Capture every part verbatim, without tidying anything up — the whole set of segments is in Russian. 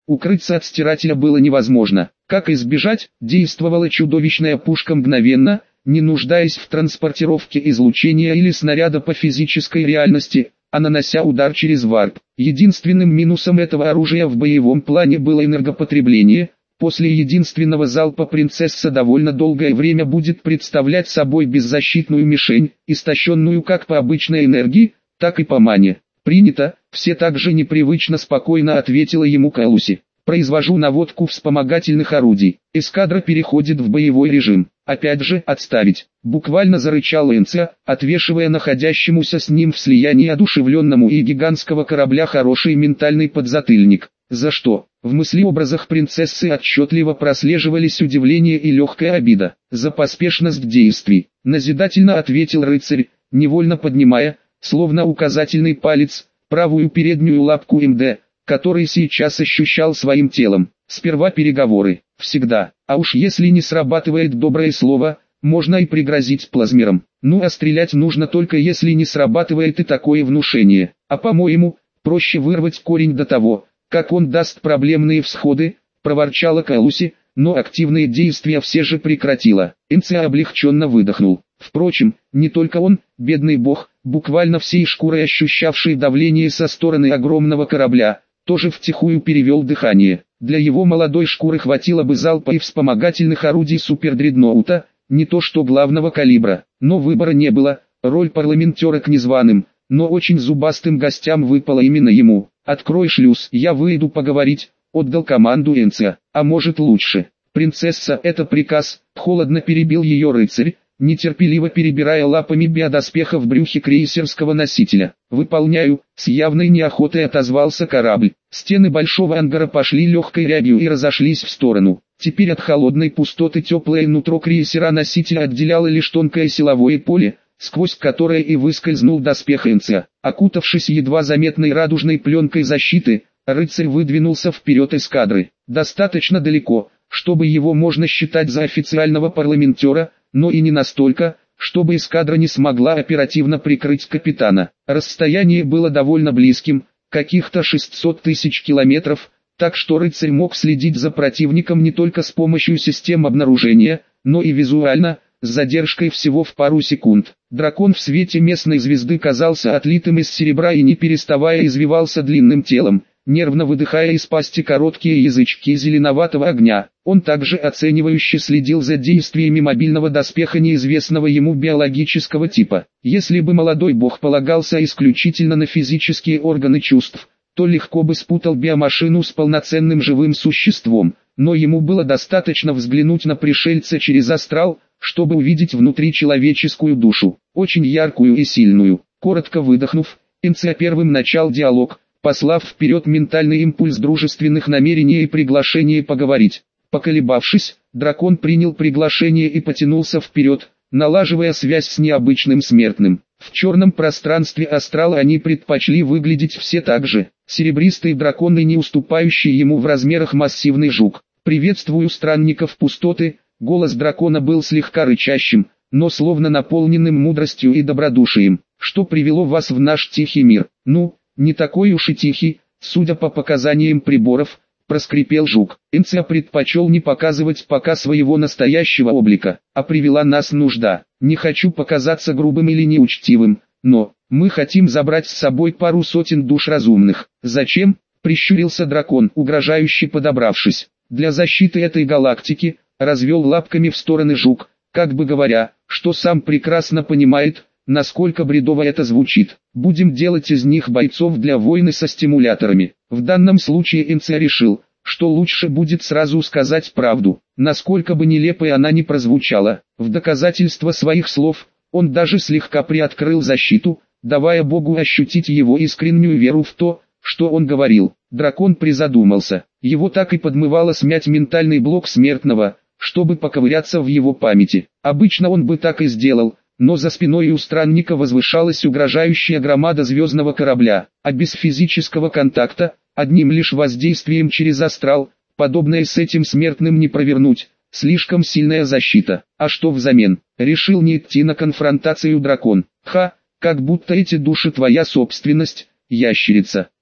Укрыться от стирателя было невозможно. Как избежать? Действовала чудовищная пушка мгновенно, не нуждаясь в транспортировке излучения или снаряда по физической реальности, а нанося удар через варп. Единственным минусом этого оружия в боевом плане было энергопотребление. После единственного залпа принцесса довольно долгое время будет представлять собой беззащитную мишень, истощенную как по обычной энергии, так и по мане. «Принято», все так же непривычно спокойно ответила ему Калуси. «Произвожу наводку вспомогательных орудий. Эскадра переходит в боевой режим. Опять же, отставить». Буквально зарычал Энциа, отвешивая находящемуся с ним в слиянии одушевленному и гигантского корабля хороший ментальный подзатыльник. За что? В мыслеобразах принцессы отчетливо прослеживались удивление и легкая обида. «За поспешность действий», назидательно ответил рыцарь, невольно поднимая, словно указательный палец, правую переднюю лапку МД, который сейчас ощущал своим телом. Сперва переговоры, всегда, а уж если не срабатывает доброе слово, можно и пригрозить плазмером. Ну а стрелять нужно только если не срабатывает и такое внушение. А по-моему, проще вырвать корень до того, как он даст проблемные всходы, проворчала Калуси, но активные действия все же прекратила. Энциа облегченно выдохнул. Впрочем, не только он, бедный бог, буквально всей шкурой ощущавший давление со стороны огромного корабля, тоже втихую перевел дыхание. Для его молодой шкуры хватило бы залпа и вспомогательных орудий супердредноута, не то что главного калибра. Но выбора не было, роль парламентера к незваным, но очень зубастым гостям выпала именно ему. «Открой шлюз, я выйду поговорить», — отдал команду Энциа. «А может лучше. Принцесса, это приказ», — холодно перебил ее рыцарь, нетерпеливо перебирая лапами биодоспеха в брюхе крейсерского носителя. «Выполняю», — с явной неохотой отозвался корабль. Стены большого ангара пошли легкой рябью и разошлись в сторону. Теперь от холодной пустоты теплое нутро крейсера-носителя отделяло лишь тонкое силовое поле, сквозь которое и выскользнул доспех Энциа. Окутавшись едва заметной радужной пленкой защиты, рыцарь выдвинулся вперед эскадры. Достаточно далеко, чтобы его можно считать за официального парламентера, но и не настолько, чтобы эскадра не смогла оперативно прикрыть капитана. Расстояние было довольно близким, каких-то шестьсот тысяч километров, так что рыцарь мог следить за противником не только с помощью систем обнаружения, но и визуально, с задержкой всего в пару секунд. Дракон в свете местной звезды казался отлитым из серебра и не переставая извивался длинным телом, нервно выдыхая из пасти короткие язычки зеленоватого огня. Он также оценивающе следил за действиями мобильного доспеха неизвестного ему биологического типа. Если бы молодой бог полагался исключительно на физические органы чувств, то легко бы спутал биомашину с полноценным живым существом, но ему было достаточно взглянуть на пришельца через астрал, чтобы увидеть внутри человеческую душу, очень яркую и сильную. Коротко выдохнув, Энциа первым начал диалог, послав вперед ментальный импульс дружественных намерений и приглашение поговорить. Поколебавшись, дракон принял приглашение и потянулся вперед, налаживая связь с необычным смертным. В черном пространстве астрала они предпочли выглядеть все так же. Серебристый дракон и не уступающий ему в размерах массивный жук. «Приветствую странников пустоты», голос дракона был слегка рычащим, но словно наполненным мудростью и добродушием. «Что привело вас в наш тихий мир?» «Ну, не такой уж и тихий, судя по показаниям приборов», проскрипел жук. Энциа предпочел не показывать пока своего настоящего облика, а привела нас нужда. Не хочу показаться грубым или неучтивым, но мы хотим забрать с собой пару сотен душ разумных. Зачем? Прищурился дракон, угрожающе подобравшись. Для защиты этой галактики, развел лапками в стороны жук, как бы говоря, что сам прекрасно понимает, насколько бредово это звучит. Будем делать из них бойцов для войны со стимуляторами. В данном случае Энциа решил, что лучше будет сразу сказать правду, насколько бы нелепой она ни прозвучала. В доказательство своих слов, он даже слегка приоткрыл защиту, давая Богу ощутить его искреннюю веру в то, что он говорил. Дракон призадумался. Его так и подмывало смять ментальный блок смертного, чтобы поковыряться в его памяти. Обычно он бы так и сделал, но за спиной у странника возвышалась угрожающая громада звездного корабля, а без физического контакта, одним лишь воздействием через астрал, подобное с этим смертным не провернуть, слишком сильная защита. А что взамен? Решил не идти на конфронтацию дракон. Ха, как будто эти души твоя собственность, ящерица.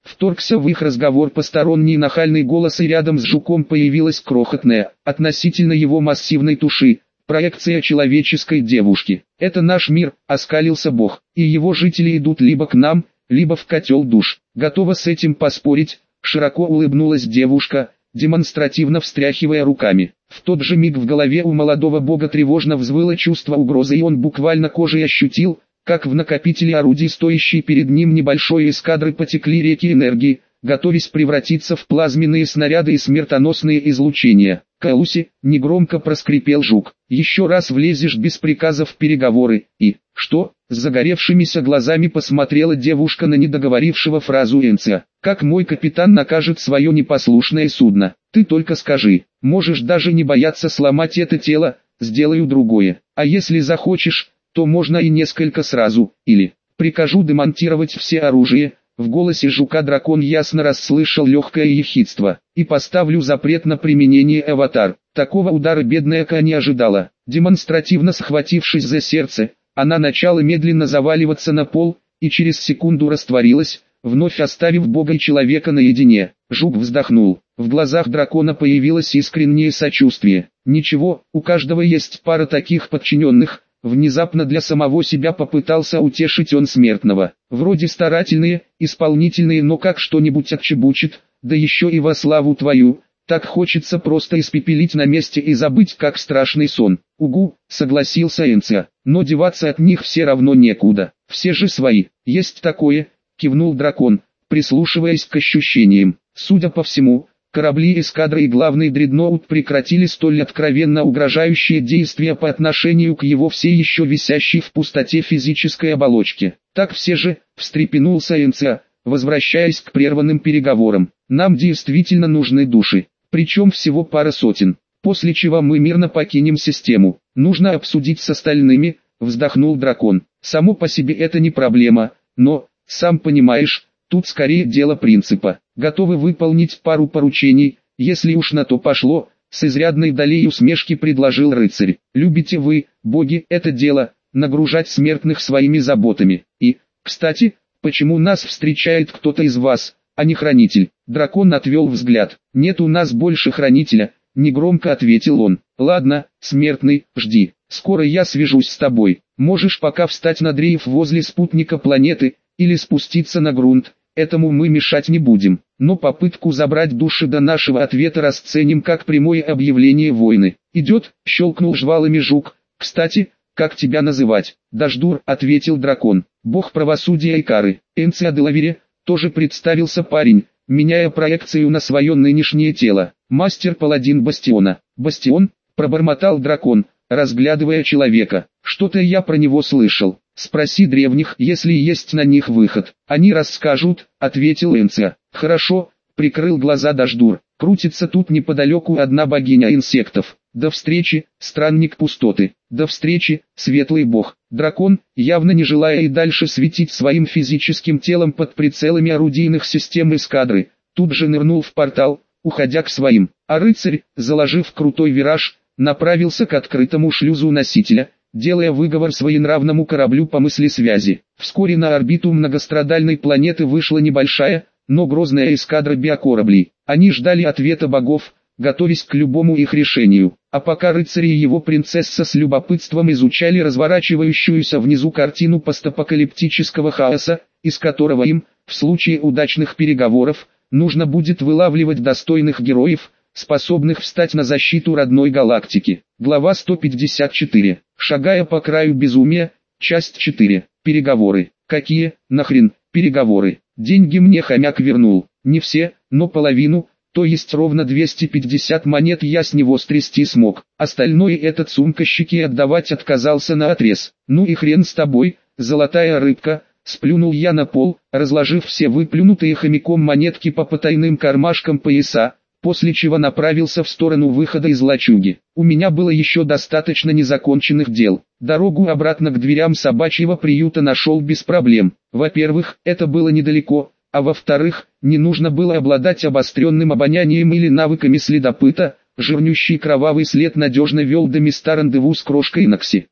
Вторгся в их разговор посторонний нахальный голос, и рядом с жуком появилась крохотная, относительно его массивной туши, проекция человеческой девушки. «Это наш мир», — оскалился Бог, — «и его жители идут либо к нам, либо в котел душ». «Готова с этим поспорить», — широко улыбнулась девушка, демонстративно встряхивая руками. В тот же миг в голове у молодого бога тревожно взвыло чувство угрозы, и он буквально кожей ощутил, как в накопителе орудий, стоящей перед ним небольшой эскадры, потекли реки энергии, готовясь превратиться в плазменные снаряды и смертоносные излучения. «Калуси», — негромко проскрипел жук, — «еще раз влезешь без приказа в переговоры, и...» «Что?» — с загоревшимися глазами посмотрела девушка на недоговорившего фразу Энция. «Как мой капитан накажет свое непослушное судно? Ты только скажи, можешь даже не бояться сломать это тело, сделаю другое, а если захочешь, то можно и несколько сразу, или прикажу демонтировать все оружие». В голосе жука дракон ясно расслышал легкое ехидство. «И поставлю запрет на применение аватар». Такого удара бедная Ка не ожидала. Демонстративно схватившись за сердце, она начала медленно заваливаться на пол, и через секунду растворилась, вновь оставив бога и человека наедине. Жук вздохнул. В глазах дракона появилось искреннее сочувствие. «Ничего, у каждого есть пара таких подчиненных». Внезапно для самого себя попытался утешить он смертного. «Вроде старательные, исполнительные, но как что-нибудь отчебучит, да еще и во славу твою. Так хочется просто испепелить на месте и забыть, как страшный сон». «Угу», — согласился Энция, — «но деваться от них все равно некуда. Все же свои». «Есть такое», — кивнул дракон, прислушиваясь к ощущениям. Судя по всему, корабли эскадры и главный дредноут прекратили столь откровенно угрожающие действия по отношению к его все еще висящей в пустоте физической оболочке. «Так все же», — встрепенулся Энция, возвращаясь к прерванным переговорам, — «нам действительно нужны души, причем всего пара сотен, после чего мы мирно покинем систему. Нужно обсудить с остальными», — вздохнул дракон. «Само по себе это не проблема, но, сам понимаешь, тут скорее дело принципа. Готовы выполнить пару поручений, если уж на то пошло», — с изрядной долей усмешки предложил рыцарь. «Любите вы, боги, это дело, нагружать смертных своими заботами. И, кстати, почему нас встречает кто-то из вас, а не хранитель?» Дракон отвел взгляд. «Нет у нас больше хранителя», — негромко ответил он. «Ладно, смертный, жди, скоро я свяжусь с тобой. Можешь пока встать на дрейф возле спутника планеты, или спуститься на грунт. Этому мы мешать не будем, но попытку забрать души до нашего ответа расценим как прямое объявление войны. Идет?» — щелкнул жвалами жук. «Кстати, как тебя называть?» «Даждур», — ответил дракон, — «бог правосудия и кары». «Энция де Лавере», — тоже представился парень, меняя проекцию на свое нынешнее тело. «Мастер-паладин Бастиона». «Бастион?» — пробормотал дракон, разглядывая человека. «Что-то я про него слышал. Спроси древних, если есть на них выход. Они расскажут», — ответил Энция. «Хорошо», — прикрыл глаза Даждур. «Крутится тут неподалеку одна богиня инсектов. До встречи, странник пустоты. До встречи, светлый бог». Дракон, явно не желая и дальше светить своим физическим телом под прицелами орудийных систем эскадры, тут же нырнул в портал, уходя к своим. А рыцарь, заложив крутой вираж, направился к открытому шлюзу носителя, делая выговор своенравному кораблю по мыслесвязи. Вскоре на орбиту многострадальной планеты вышла небольшая, но грозная эскадра биокораблей. Они ждали ответа богов, готовясь к любому их решению. А пока рыцарь и его принцесса с любопытством изучали разворачивающуюся внизу картину постапокалиптического хаоса, из которого им, в случае удачных переговоров, нужно будет вылавливать достойных героев, способных встать на защиту родной галактики. Глава сто пятьдесят четыре. Шагая по краю безумия, часть четыре. Переговоры. Какие, нахрен, переговоры? Деньги мне хомяк вернул. Не все, но половину, то есть ровно двести пятьдесят монет я с него стрясти смог. Остальное этот сумкощики отдавать отказался наотрез. Ну и хрен с тобой, золотая рыбка. Сплюнул я на пол, разложив все выплюнутые хомяком монетки по потайным кармашкам пояса, после чего направился в сторону выхода из лачуги. У меня было еще достаточно незаконченных дел. Дорогу обратно к дверям собачьего приюта нашел без проблем. Во-первых, это было недалеко, а во-вторых, не нужно было обладать обостренным обонянием или навыками следопыта. Жирнющий кровавый след надежно вел до места рандеву с крошкой Нокси.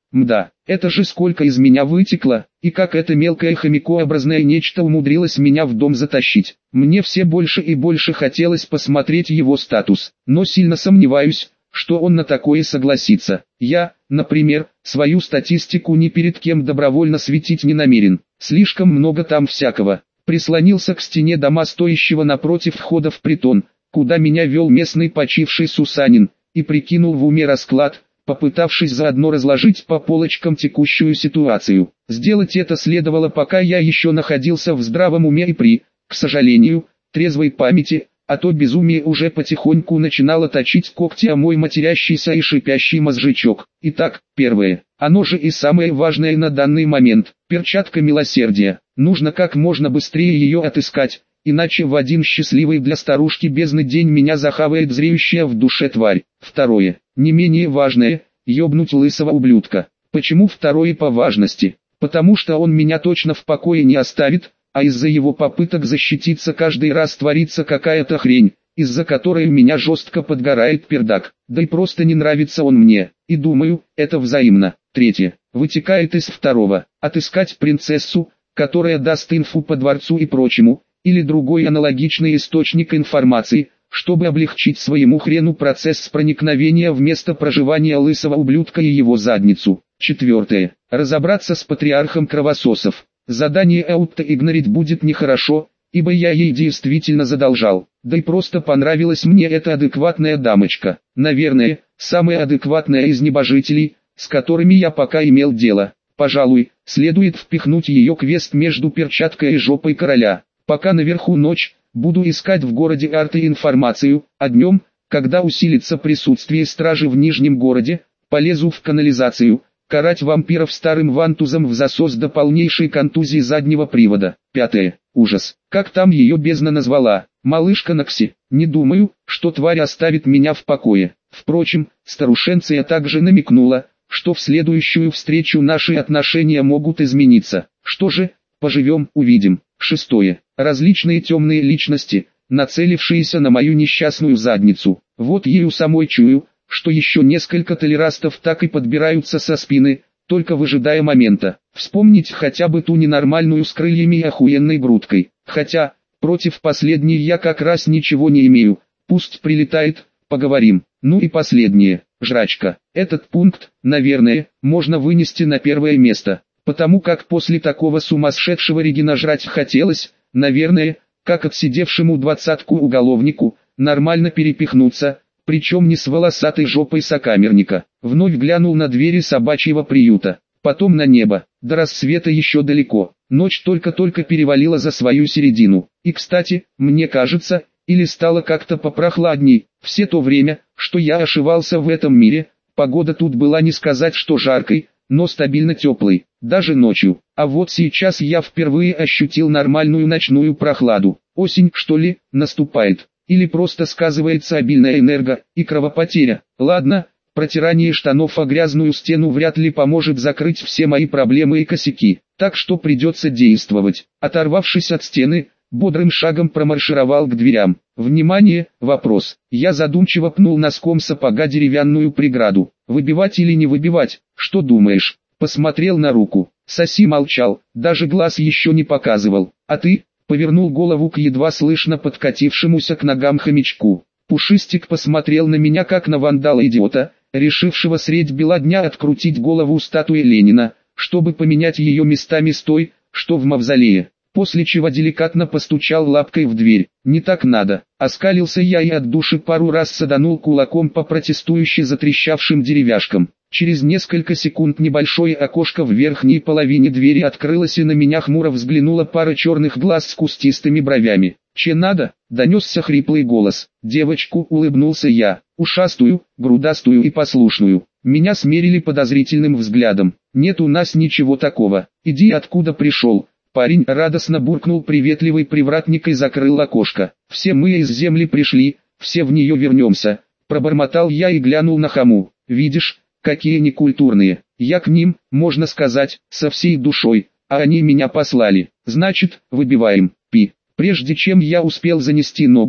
Мда, это же сколько из меня вытекло, и как это мелкое хомякообразное нечто умудрилось меня в дом затащить. Мне все больше и больше хотелось посмотреть его статус, но сильно сомневаюсь, что он на такое согласится. Я, например, свою статистику ни перед кем добровольно светить не намерен. Слишком много там всякого. Прислонился к стене дома, стоящего напротив входа в притон, куда меня вел местный почивший Сусанин, и прикинул в уме расклад, попытавшись заодно разложить по полочкам текущую ситуацию. Сделать это следовало, пока я еще находился в здравом уме и при, к сожалению, трезвой памяти, а то безумие уже потихоньку начинало точить когти о мой матерящийся и шипящий мозжечок. Итак, первое, оно же и самое важное на данный момент, перчатка милосердия. Нужно как можно быстрее ее отыскать, иначе в один счастливый для старушки бездны день меня захавает зреющая в душе тварь. Второе, не менее важное, ёбнуть лысого ублюдка. Почему второе по важности? Потому что он меня точно в покое не оставит, а из-за его попыток защититься каждый раз творится какая-то хрень, из-за которой у меня жестко подгорает пердак, да и просто не нравится он мне, и думаю, это взаимно. Третье, вытекает из второго, отыскать принцессу, которая даст инфу по дворцу и прочему, или другой аналогичный источник информации, чтобы облегчить своему хрену процесс проникновения в место проживания лысого ублюдка и его задницу. Четвертое, разобраться с патриархом кровососов. Задание аутоигнорить будет нехорошо, ибо я ей действительно задолжал, да и просто понравилась мне эта адекватная дамочка. Наверное, самая адекватная из небожителей, с которыми я пока имел дело. Пожалуй, следует впихнуть ее квест между перчаткой и жопой короля. Пока наверху ночь, буду искать в городе арты информацию, а днем, когда усилится присутствие стражи в Нижнем городе, полезу в канализацию, карать вампиров старым вантузом в засос до полнейшей контузии заднего привода. Пятое. Ужас. Как там ее бездна назвала? Малышка Накси. Не думаю, что тварь оставит меня в покое. Впрочем, старушенция также намекнула, что в следующую встречу наши отношения могут измениться. Что же, поживем, увидим. Шестое. Различные темные личности, нацелившиеся на мою несчастную задницу. Вот ею самой чую, что еще несколько толерастов так и подбираются со спины, только выжидая момента. Вспомнить хотя бы ту ненормальную с крыльями и охуенной грудкой. Хотя, против последней я как раз ничего не имею. Пусть прилетает, поговорим. Ну и последнее, жрачка. Этот пункт, наверное, можно вынести на первое место. Потому как после такого сумасшедшего Регина жрать хотелось, наверное, как отсидевшему двадцатку уголовнику, нормально перепихнуться, причем не с волосатой жопой сокамерника. Вновь глянул на двери собачьего приюта, потом на небо. До рассвета еще далеко, ночь только-только перевалила за свою середину. И кстати, мне кажется, или стало как-то попрохладней, все то время, что я ошивался в этом мире, погода тут была не сказать что жаркой, но стабильно теплой, даже ночью. А вот сейчас я впервые ощутил нормальную ночную прохладу. Осень, что ли, наступает? Или просто сказывается обильная энерго- и кровопотеря? Ладно, протирание штанов о грязную стену вряд ли поможет закрыть все мои проблемы и косяки, так что придется действовать. Оторвавшись от стены, бодрым шагом промаршировал к дверям. Внимание, вопрос. Я задумчиво пнул носком сапога деревянную преграду. Выбивать или не выбивать, что думаешь? Посмотрел на руку. Соси молчал, даже глаз еще не показывал. А ты? Повернул голову к едва слышно подкатившемуся к ногам хомячку. Пушистик посмотрел на меня как на вандала-идиота, решившего средь бела дня открутить голову статуи Ленина, чтобы поменять ее местами с той, что в мавзолее. После чего деликатно постучал лапкой в дверь. Не так надо. Оскалился я и от души пару раз саданул кулаком по протестующе затрещавшим деревяшкам. Через несколько секунд небольшое окошко в верхней половине двери открылось и на меня хмуро взглянула пара черных глаз с кустистыми бровями. «Че надо?» — донесся хриплый голос. «Девочку», — улыбнулся я, — «ушастую, грудастую и послушную». Меня смерили подозрительным взглядом. «Нет у нас ничего такого. Иди откуда пришел». Парень радостно буркнул приветливый привратник и закрыл окошко. «Все мы из земли пришли, все в нее вернемся», — пробормотал я и глянул на Хаму. «Видишь, какие некультурные. Я к ним, можно сказать, со всей душой, а они меня послали. Значит, выбиваем, пи». Прежде чем я успел занести ногу,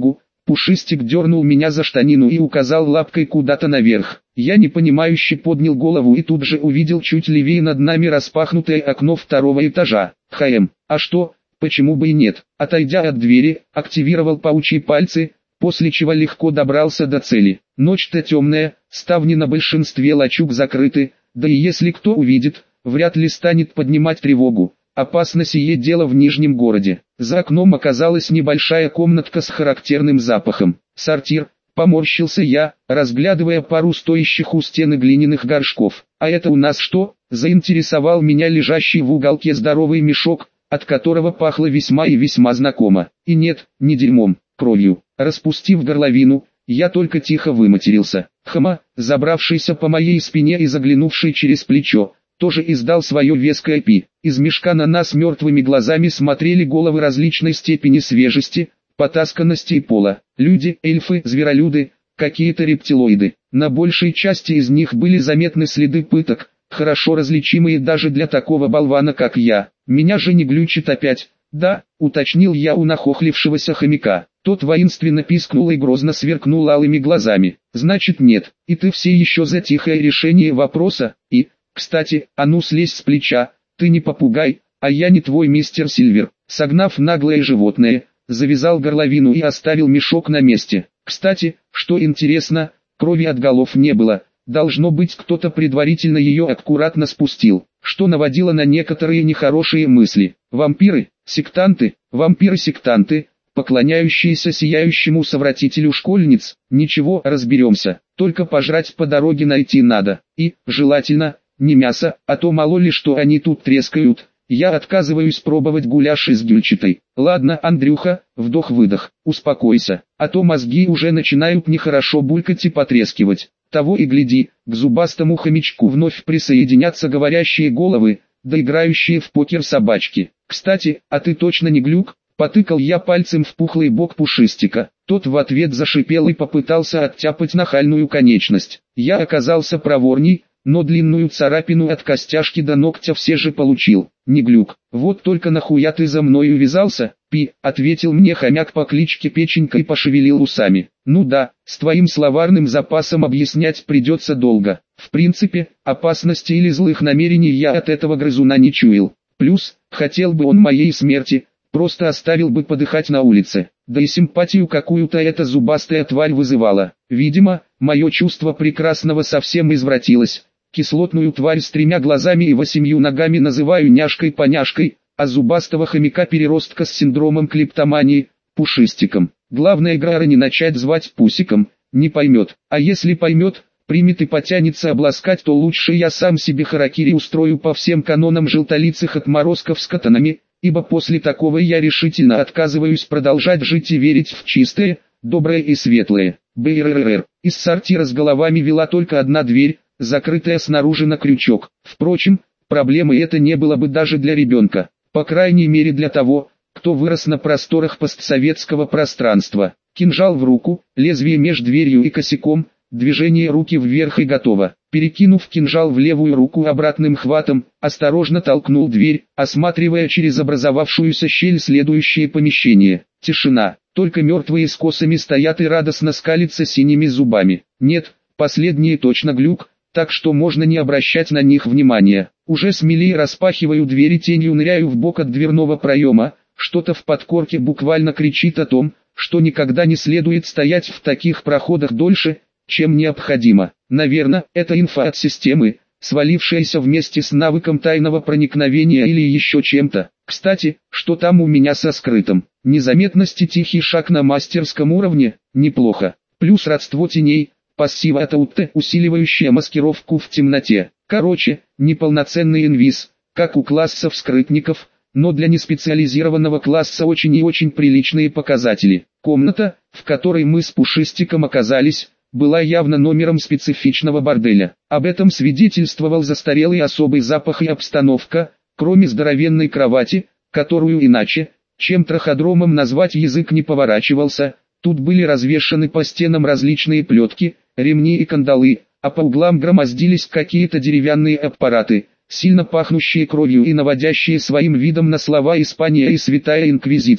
Пушистик дернул меня за штанину и указал лапкой куда-то наверх. Я непонимающе поднял голову и тут же увидел чуть левее над нами распахнутое окно второго этажа. Хм, а что, почему бы и нет? Отойдя от двери, активировал паучьи пальцы, после чего легко добрался до цели. Ночь-то темная, ставни на большинстве лачуг закрыты, да и если кто увидит, вряд ли станет поднимать тревогу. Опасно сие дело в Нижнем городе. За окном оказалась небольшая комнатка с характерным запахом. Сортир, поморщился я, разглядывая пару стоящих у стены глиняных горшков. А это у нас что? Заинтересовал меня лежащий в уголке здоровый мешок, от которого пахло весьма и весьма знакомо. И нет, не дерьмом, кровью. Распустив горловину, я только тихо выматерился. Хма, забравшийся по моей спине и заглянувший через плечо, тоже издал свое веское пи. Из мешка на нас мертвыми глазами смотрели головы различной степени свежести, потасканности и пола. Люди, эльфы, зверолюды, какие-то рептилоиды. На большей части из них были заметны следы пыток, хорошо различимые даже для такого болвана как я. Меня же не глючит опять. Да, уточнил я у нахохлившегося хомяка. Тот воинственно пискнул и грозно сверкнул алыми глазами. Значит нет, и ты все еще за тихое решение вопроса, и... Кстати, а ну слезь с плеча, ты не попугай, а я не твой мистер Сильвер. Согнав наглое животное, завязал горловину и оставил мешок на месте. Кстати, что интересно, крови от голов не было, должно быть кто-то предварительно ее аккуратно спустил, что наводило на некоторые нехорошие мысли. Вампиры, сектанты, вампиры-сектанты, поклоняющиеся сияющему совратителю школьниц, ничего, разберемся, только пожрать по дороге найти надо, и, желательно, не мясо, а то мало ли что они тут трескают. Я отказываюсь пробовать гуляш из гюльчатой. Ладно, Андрюха, вдох-выдох, успокойся, а то мозги уже начинают нехорошо булькать и потрескивать. Того и гляди, к зубастому хомячку вновь присоединятся говорящие головы, да играющие в покер собачки. Кстати, а ты точно не глюк? Потыкал я пальцем в пухлый бок Пушистика. Тот в ответ зашипел и попытался оттяпать нахальную конечность. Я оказался проворней, но длинную царапину от костяшки до ногтя все же получил. Не глюк. Вот только нахуя ты за мной увязался? Пи, ответил мне хомяк по кличке Печенька и пошевелил усами. Ну да, с твоим словарным запасом объяснять придется долго. В принципе, опасности или злых намерений я от этого грызуна не чуял. Плюс, хотел бы он моей смерти, просто оставил бы подыхать на улице. Да и симпатию какую-то эта зубастая тварь вызывала. Видимо, мое чувство прекрасного совсем извратилось. Кислотную тварь с тремя глазами и восемью ногами называю няшкой-поняшкой, а зубастого хомяка-переростка с синдромом клептомании – Пушистиком. Главное Грара не начать звать Пусиком, не поймет. А если поймет, примет и потянется обласкать, то лучше я сам себе харакири устрою по всем канонам желтолицых отморозков с катанами, ибо после такого я решительно отказываюсь продолжать жить и верить в чистое, доброе и светлое. БРРР. Из сортира с головами вела только одна дверь, закрытая снаружи на крючок. Впрочем, проблемой это не было бы даже для ребенка, по крайней мере для того, кто вырос на просторах постсоветского пространства. Кинжал в руку, лезвие меж дверью и косяком, движение руки вверх и готово. Перекинув кинжал в левую руку обратным хватом, осторожно толкнул дверь, осматривая через образовавшуюся щель следующее помещение. Тишина, только мертвые с косами стоят и радостно скалятся синими зубами. Нет, последние точно глюк, так что можно не обращать на них внимания. Уже смелее распахиваю дверь и тенью ныряю в бок от дверного проема, что-то в подкорке буквально кричит о том, что никогда не следует стоять в таких проходах дольше, чем необходимо. Наверное, это инфа от системы, свалившаяся вместе с навыком тайного проникновения или еще чем-то. Кстати, что там у меня со скрытым? Незаметность и тихий шаг на мастерском уровне, неплохо. Плюс родство теней, пассива от АУТ, усиливающая маскировку в темноте. Короче, неполноценный инвиз, как у классов скрытников, но для неспециализированного класса очень и очень приличные показатели. Комната, в которой мы с Пушистиком оказались, была явно номером специфичного борделя. Об этом свидетельствовал застарелый особый запах и обстановка, кроме здоровенной кровати, которую иначе, чем траходромом назвать язык не поворачивался. Тут были развешаны по стенам различные плетки, ремни и кандалы, а по углам громоздились какие-то деревянные аппараты, сильно пахнущие кровью и наводящие своим видом на слова «Испания» и «Святая Инквизиция».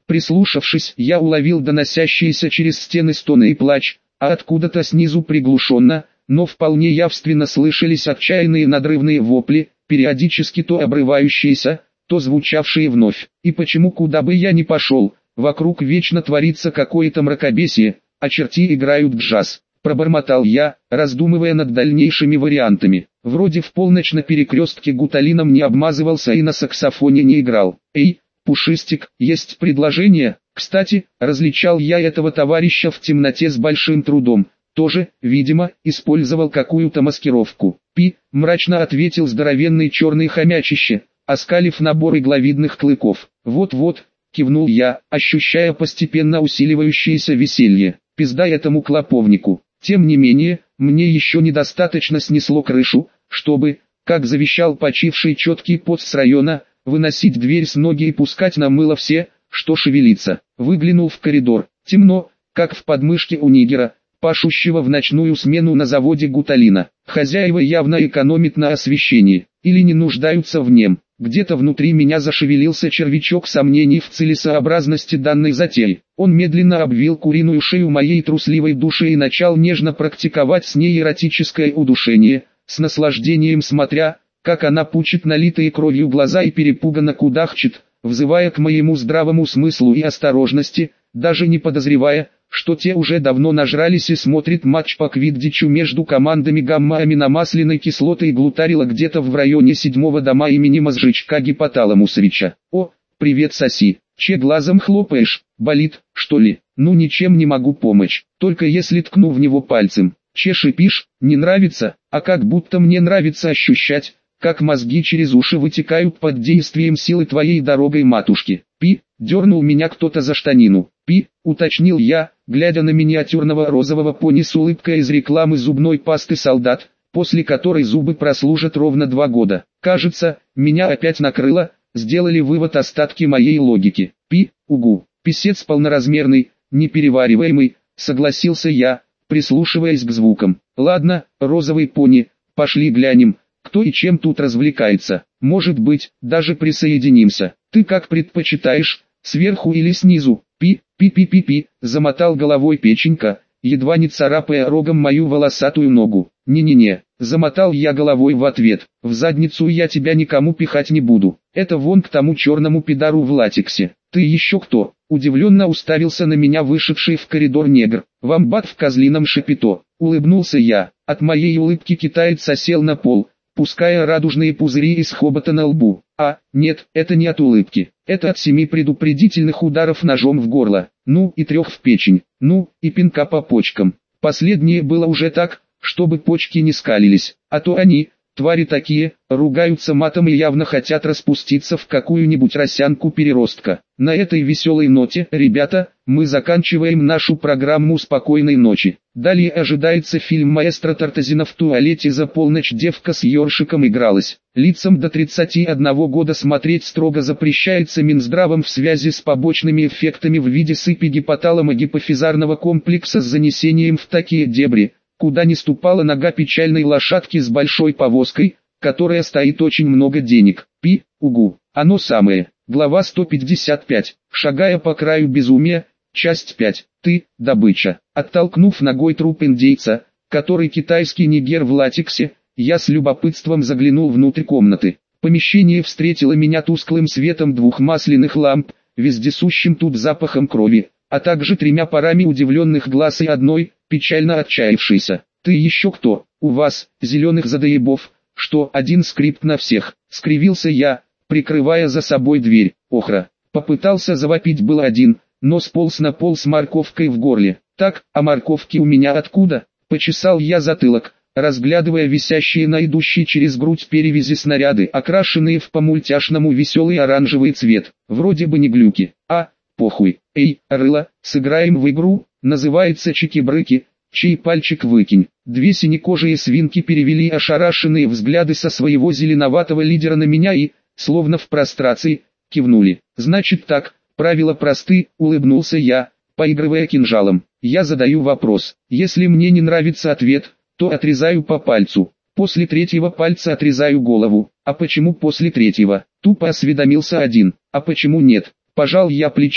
Прислушавшись, я уловил доносящиеся через стены стоны и плач, а откуда-то снизу приглушенно, но вполне явственно слышались отчаянные надрывные вопли, периодически то обрывающиеся, то звучавшие вновь. И почему куда бы я ни пошел, вокруг вечно творится какое-то мракобесие, а черти играют в джаз. Пробормотал я, раздумывая над дальнейшими вариантами. Вроде в полночь на перекрестке гуталином не обмазывался и на саксофоне не играл. Эй, Пушистик, есть предложение? Кстати, различал я этого товарища в темноте с большим трудом. Тоже, видимо, использовал какую-то маскировку. Пи, мрачно ответил здоровенный черный хомячище, оскалив набор игловидных клыков. Вот-вот, кивнул я, ощущая постепенно усиливающееся веселье. Пизда этому клоповнику. Тем не менее, мне еще недостаточно снесло крышу, чтобы, как завещал почивший четкий пот с района, выносить дверь с ноги и пускать на мыло все, что шевелится. Выглянул в коридор. Темно, как в подмышке у нигера, пашущего в ночную смену на заводе гуталина. Хозяева явно экономят на освещении, или не нуждаются в нем. Где-то внутри меня зашевелился червячок сомнений в целесообразности данной затеи. Он медленно обвил куриную шею моей трусливой души и начал нежно практиковать с ней эротическое удушение, с наслаждением смотря, как она пучит налитые кровью глаза и перепуганно кудахчет, взывая к моему здравому смыслу и осторожности, даже не подозревая, что те уже давно нажрались и смотрят матч по квиддичу между командами гамма-аминомасляной кислоты и глутарила где-то в районе седьмого дома имени Мозжечка Гипоталамусовича. О, привет, соси. Че глазом хлопаешь, болит, что ли? Ну ничем не могу помочь, только если ткну в него пальцем. Че шипишь, не нравится, а как будто мне нравится ощущать, как мозги через уши вытекают под действием силы твоей дорогой матушки. Пи, дернул меня кто-то за штанину. Пи, уточнил я, глядя на миниатюрного розового пони с улыбкой из рекламы зубной пасты «Солдат», после которой зубы прослужат ровно два года. Кажется, меня опять накрыло, сделали вывод остатки моей логики. Пи, угу, писец полноразмерный, неперевариваемый, согласился я, прислушиваясь к звукам. Ладно, розовый пони, пошли глянем, кто и чем тут развлекается. Может быть, даже присоединимся. Ты как предпочитаешь, сверху или снизу? Пи, пи-пи-пи-пи, замотал головой печенька, едва не царапая рогом мою волосатую ногу. Не-не-не, замотал я головой в ответ. В задницу я тебя никому пихать не буду. Это вон к тому черному пидару в латексе. Ты еще кто? Удивленно уставился на меня вышедший в коридор негр. Вамбат в козлином шапито. Улыбнулся я. От моей улыбки китаец осел на пол, пуская радужные пузыри из хобота на лбу. А, нет, это не от улыбки. Это от семи предупредительных ударов ножом в горло. Ну и трех в печень. Ну и пинка по почкам. Последнее было уже так, чтобы почки не скалились. А то они, твари такие, ругаются матом и явно хотят распуститься в какую-нибудь росянку переростка. На этой веселой ноте, ребята, мы заканчиваем нашу программу «Спокойной ночи». Далее ожидается фильм маэстро Тартазина. В туалете за полночь девка с ёршиком игралась. Лицам до тридцати одного года смотреть строго запрещается Минздравом в связи с побочными эффектами в виде сыпи гипоталамо-гипофизарного комплекса с занесением в такие дебри, куда не ступала нога печальной лошадки с большой повозкой, которая стоит очень много денег. Пи, угу, оно самое. Глава сто пятьдесят пять. Шагая по краю безумия, часть пять. Ты, добыча. Оттолкнув ногой труп индейца, который китайский нигер в латексе, я с любопытством заглянул внутрь комнаты. Помещение встретило меня тусклым светом двух масляных ламп, вездесущим тут запахом крови, а также тремя парами удивленных глаз и одной, печально отчаявшейся. Ты еще кто? У вас, зеленых задоебов, что один скрипт на всех? Скривился я, прикрывая за собой дверь. Охра. Попытался завопить был один, но сполз на пол с морковкой в горле. Так, а морковки у меня откуда? Почесал я затылок, разглядывая висящие на идущей через грудь перевязи снаряды, окрашенные в по-мультяшному веселый оранжевый цвет. Вроде бы не глюки. А, похуй. Эй, рыло, сыграем в игру, называется чики-брыки, чей пальчик выкинь. Две синекожие свинки перевели ошарашенные взгляды со своего зеленоватого лидера на меня и, словно в прострации, кивнули. Значит так, правила просты, улыбнулся я, поигрывая кинжалом. Я задаю вопрос. Если мне не нравится ответ, то отрезаю по пальцу. После третьего пальца отрезаю голову. А почему после третьего? Тупо осведомился один. А почему нет? Пожал я плечами.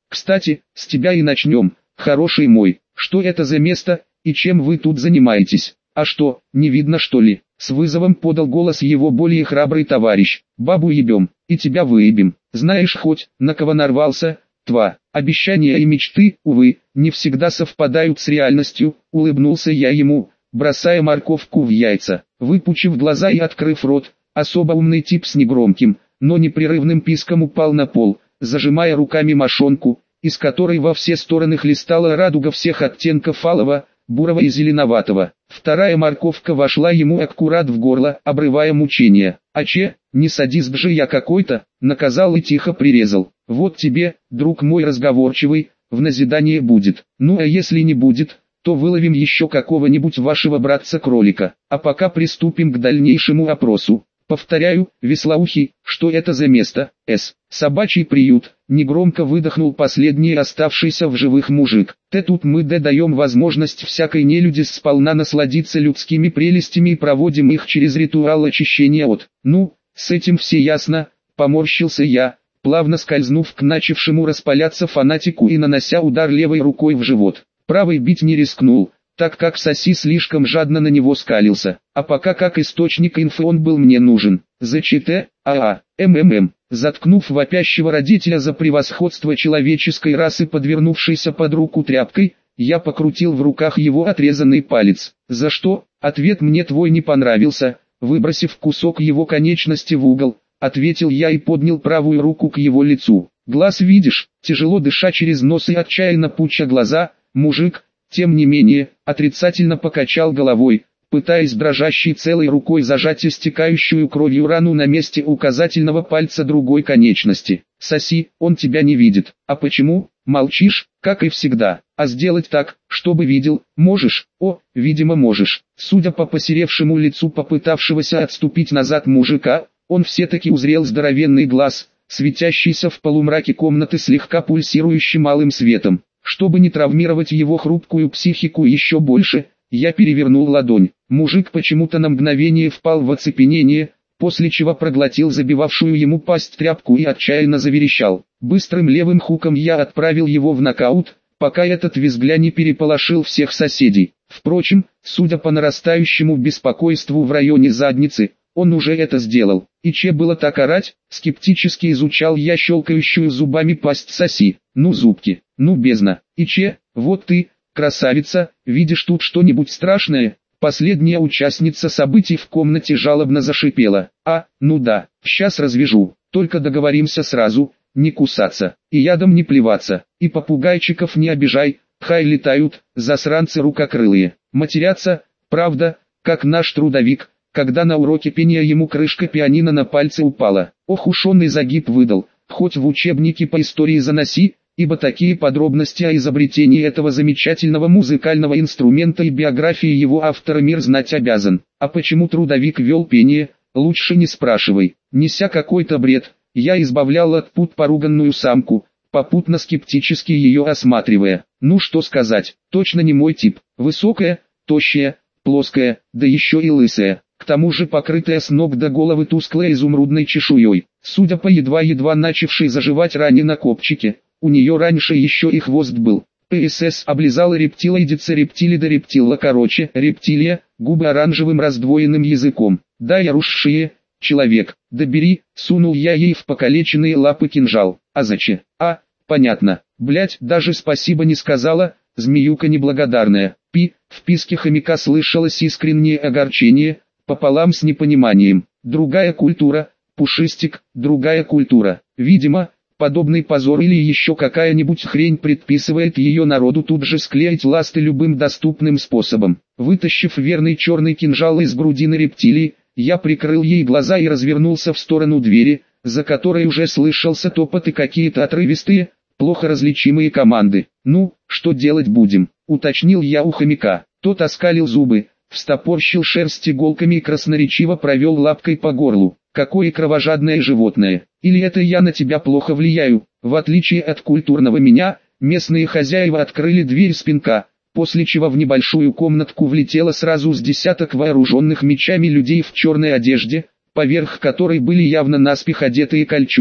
Кстати, с тебя и начнем, хороший мой. Что это за место, и чем вы тут занимаетесь? А что, не видно что ли? С вызовом подал голос его более храбрый товарищ. Бабу ебем, и тебя выебем. Знаешь хоть, на кого нарвался? Тва. Обещания и мечты, увы, не всегда совпадают с реальностью, улыбнулся я ему, бросая морковку в яйца. Выпучив глаза и открыв рот, особо умный тип с негромким, но непрерывным писком упал на пол, зажимая руками мошонку, из которой во все стороны хлестала радуга всех оттенков алого, бурого и зеленоватого. Вторая морковка вошла ему аккурат в горло, обрывая мучения. А че, не садист же я какой-то, наказал и тихо прирезал. Вот тебе, друг мой разговорчивый, в назидание будет. Ну а если не будет, то выловим еще какого-нибудь вашего братца-кролика. А пока приступим к дальнейшему опросу. Повторяю, Веслоухий, что это за место? С. Собачий приют. Негромко выдохнул последний оставшийся в живых мужик. Т тут мы д даем возможность всякой нелюди сполна насладиться людскими прелестями и проводим их через ритуал очищения от. Ну, с этим все ясно, поморщился я, плавно скользнув к начавшему распаляться фанатику и нанося удар левой рукой в живот. Правой бить не рискнул, так как соси слишком жадно на него скалился, а пока как источник инфы он был мне нужен. ЗЧТ, АА, МММ, заткнув вопящего родителя за превосходство человеческой расы, подвернувшейся под руку тряпкой, я покрутил в руках его отрезанный палец. За что? Ответ мне твой не понравился, выбросив кусок его конечности в угол, ответил я и поднял правую руку к его лицу. Глаз видишь, тяжело дыша через нос и отчаянно пуча глаза, мужик, тем не менее, отрицательно покачал головой, пытаясь дрожащей целой рукой зажать истекающую кровью рану на месте указательного пальца другой конечности. Соси, он тебя не видит. А почему? Молчишь, как и всегда. А сделать так, чтобы видел, можешь? О, видимо можешь. Судя по посеревшему лицу попытавшегося отступить назад мужика, он все-таки узрел здоровенный глаз, светящийся в полумраке комнаты слегка пульсирующим малым светом. Чтобы не травмировать его хрупкую психику еще больше, я перевернул ладонь. Мужик почему-то на мгновение впал в оцепенение, после чего проглотил забивавшую ему пасть тряпку и отчаянно заверещал. Быстрым левым хуком я отправил его в нокаут, пока этот визгля не переполошил всех соседей. Впрочем, судя по нарастающему беспокойству в районе задницы, он уже это сделал. И че было так орать? Скептически изучал я щелкающую зубами пасть соси. Ну зубки, ну бездна. И че, вот ты, красавица, видишь тут что-нибудь страшное? Последняя участница событий в комнате жалобно зашипела. А, ну да, сейчас развяжу, только договоримся сразу, не кусаться, и ядом не плеваться, и попугайчиков не обижай, хай летают, засранцы рукокрылые. Матерятся, правда, как наш трудовик, когда на уроке пения ему крышка пианино на пальце упала. Ох уж он и загиб выдал, хоть в учебнике по истории заноси, ибо такие подробности о изобретении этого замечательного музыкального инструмента и биографии его автора мир знать обязан. А почему трудовик вел пение, лучше не спрашивай. Неся какой-то бред, я избавлял от пут поруганную самку, попутно скептически ее осматривая. Ну что сказать, точно не мой тип. Высокая, тощая, плоская, да еще и лысая. К тому же покрытая с ног до головы тусклой изумрудной чешуей. Судя по едва-едва начавшей заживать ране на копчике, у нее раньше еще и хвост был. ПСС облизала рептилоидица рептилида рептилла короче, рептилия, губы оранжевым раздвоенным языком. Да я русшие, человек, да бери, сунул я ей в покалеченные лапы кинжал. А зачем? А, понятно, блять, даже спасибо не сказала, змеюка неблагодарная. Пи, в писке хомяка слышалось искреннее огорчение, пополам с непониманием. Другая культура, пушистик, другая культура. Видимо, подобный позор или еще какая-нибудь хрень предписывает ее народу тут же склеить ласты любым доступным способом. Вытащив верный черный кинжал из грудины рептилии, я прикрыл ей глаза и развернулся в сторону двери, за которой уже слышался топот и какие-то отрывистые, плохо различимые команды. «Ну, что делать будем?» — уточнил я у хомяка. Тот оскалил зубы, встопорщил шерсть иголками и красноречиво провел лапкой по горлу. «Какое кровожадное животное! Или это я на тебя плохо влияю?» В отличие от культурного меня, местные хозяева открыли дверь с пинка, после чего в небольшую комнатку влетело сразу с десяток вооруженных мечами людей в черной одежде, поверх которой были явно наспех одетые кольчуги.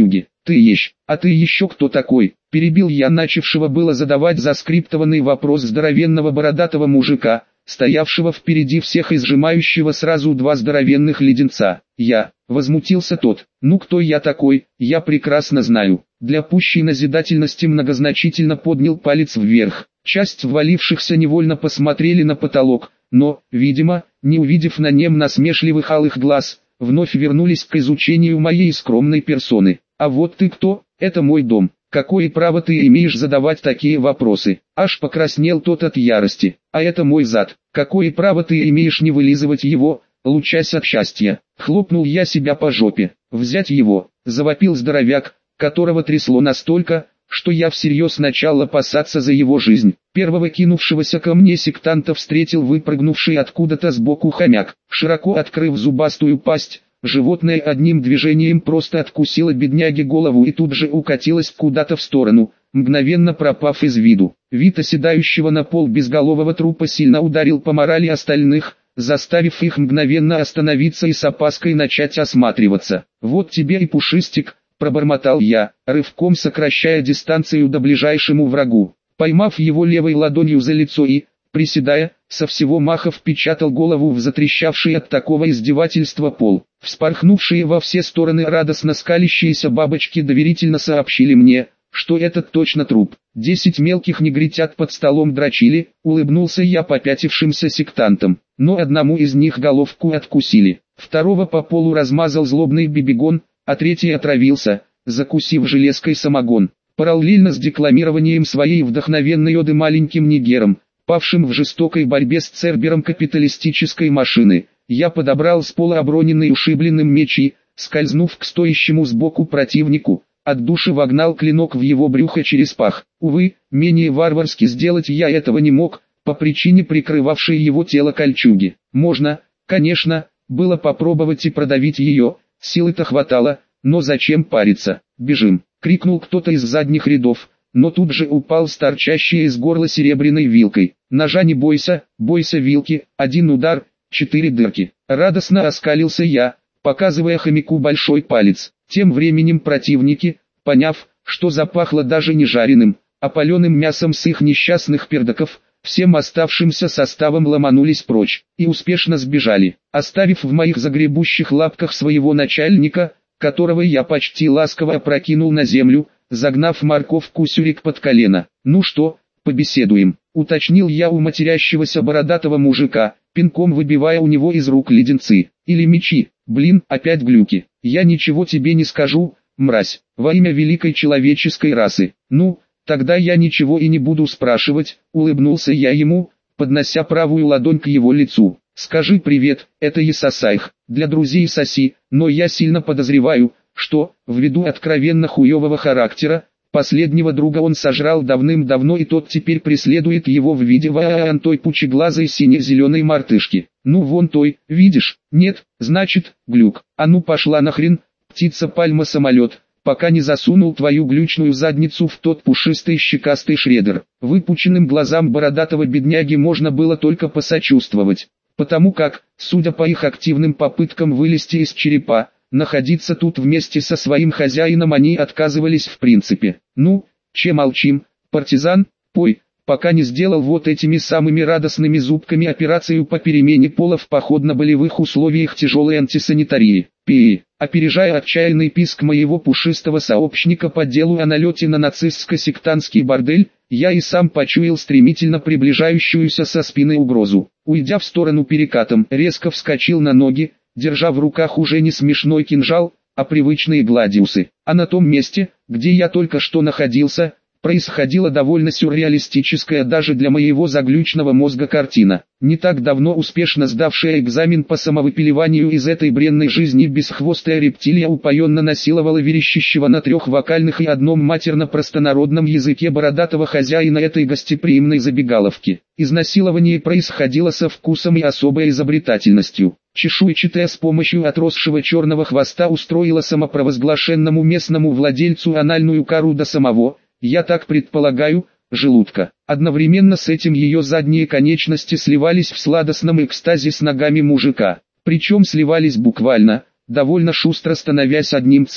Ты ещ, а ты еще кто такой? Перебил я начавшего было задавать заскриптованный вопрос здоровенного бородатого мужика, стоявшего впереди всех и сжимающего сразу два здоровенных леденца. Я, возмутился тот, ну кто я такой, я прекрасно знаю. Для пущей назидательности многозначительно поднял палец вверх. Часть ввалившихся невольно посмотрели на потолок, но, видимо, не увидев на нем насмешливых алых глаз, вновь вернулись к изучению моей скромной персоны. А вот ты кто? Это мой дом. Какое право ты имеешь задавать такие вопросы? Аж покраснел тот от ярости. А это мой зад. Какое право ты имеешь не вылизывать его, лучась от счастья? Хлопнул я себя по жопе. Взять его, завопил здоровяк, которого трясло настолько, что я всерьез начал опасаться за его жизнь. Первого кинувшегося ко мне сектанта встретил выпрыгнувший откуда-то сбоку хомяк. Широко открыв зубастую пасть, животное одним движением просто откусило бедняге голову и тут же укатилось куда-то в сторону, мгновенно пропав из виду. Вид оседающего на пол безголового трупа сильно ударил по морали остальных, заставив их мгновенно остановиться и с опаской начать осматриваться. «Вот тебе и пушистик», — пробормотал я, рывком сокращая дистанцию до ближайшему врагу. Поймав его левой ладонью за лицо и, приседая, со всего маха впечатал голову в затрещавший от такого издевательства пол. Вспорхнувшие во все стороны радостно скалящиеся бабочки доверительно сообщили мне, что этот точно труп. Десять мелких негритят под столом дрочили, улыбнулся я попятившимся сектантам, но одному из них головку откусили, второго по полу размазал злобный бибигон, а третий отравился, закусив железкой самогон. Параллельно с декламированием своей вдохновенной оды маленьким нигерам, павшим в жестокой борьбе с цербером капиталистической машины, я подобрал с пола оброненный ушибленным меч и, скользнув к стоящему сбоку противнику, от души вогнал клинок в его брюхо через пах. Увы, менее варварски сделать я этого не мог, по причине прикрывавшей его тело кольчуги. Можно, конечно, было попробовать и продавить ее, силы-то хватало, но зачем париться? «Бежим!» — крикнул кто-то из задних рядов, но тут же упал с торчащей из горла серебряной вилкой. «Ножа не бойся, бойся вилки, один удар, четыре дырки». Радостно оскалился я, показывая хомяку большой палец. Тем временем противники, поняв, что запахло даже не жареным, а паленым мясом с их несчастных пердаков, всем оставшимся составом ломанулись прочь, и успешно сбежали, оставив в моих загребущих лапках своего начальника, которого я почти ласково опрокинул на землю, загнав морковку сюрик под колено. «Ну что, побеседуем?» — уточнил я у матерящегося бородатого мужика, пинком выбивая у него из рук леденцы. «Или мечи? Блин, опять глюки. Я ничего тебе не скажу, мразь, во имя великой человеческой расы. Ну, тогда я ничего и не буду спрашивать», — улыбнулся я ему, поднося правую ладонь к его лицу. «Скажи привет, это Исасайх, для друзей соси, но я сильно подозреваю, что, ввиду откровенно хуевого характера, последнего друга он сожрал давным-давно и тот теперь преследует его в виде вон той пучеглазой сине-зеленой мартышки. Ну вон той, видишь? Нет, значит, глюк. А ну пошла нахрен, птица-пальма-самолет, пока не засунул твою глючную задницу в тот пушистый щекастый шредер». Выпученным глазам бородатого бедняги можно было только посочувствовать, потому как, судя по их активным попыткам вылезти из черепа, находиться тут вместе со своим хозяином они отказывались в принципе. «Ну, че молчим, партизан, пой», пока не сделал вот этими самыми радостными зубками операцию по перемене пола в походно-болевых условиях тяжелой антисанитарии. Пи, опережая отчаянный писк моего пушистого сообщника по делу о налете на нацистско-сектантский бордель, я и сам почуял стремительно приближающуюся со спины угрозу. Уйдя в сторону перекатом, резко вскочил на ноги, держа в руках уже не смешной кинжал, а привычные гладиусы. А на том месте, где я только что находился, происходила довольно сюрреалистическая даже для моего заглючного мозга картина. Не так давно успешно сдавшая экзамен по самовыпиливанию из этой бренной жизни бесхвостая рептилия упоенно насиловала верещащего на трех вокальных и одном матерно-простонародном языке бородатого хозяина этой гостеприимной забегаловки. Изнасилование происходило со вкусом и особой изобретательностью. Чешуйчатая с помощью отросшего черного хвоста устроила самопровозглашенному местному владельцу анальную кару до самого, я так предполагаю, желудка. Одновременно с этим ее задние конечности сливались в сладостном экстазе с ногами мужика. Причем сливались буквально, довольно шустро становясь одним целым.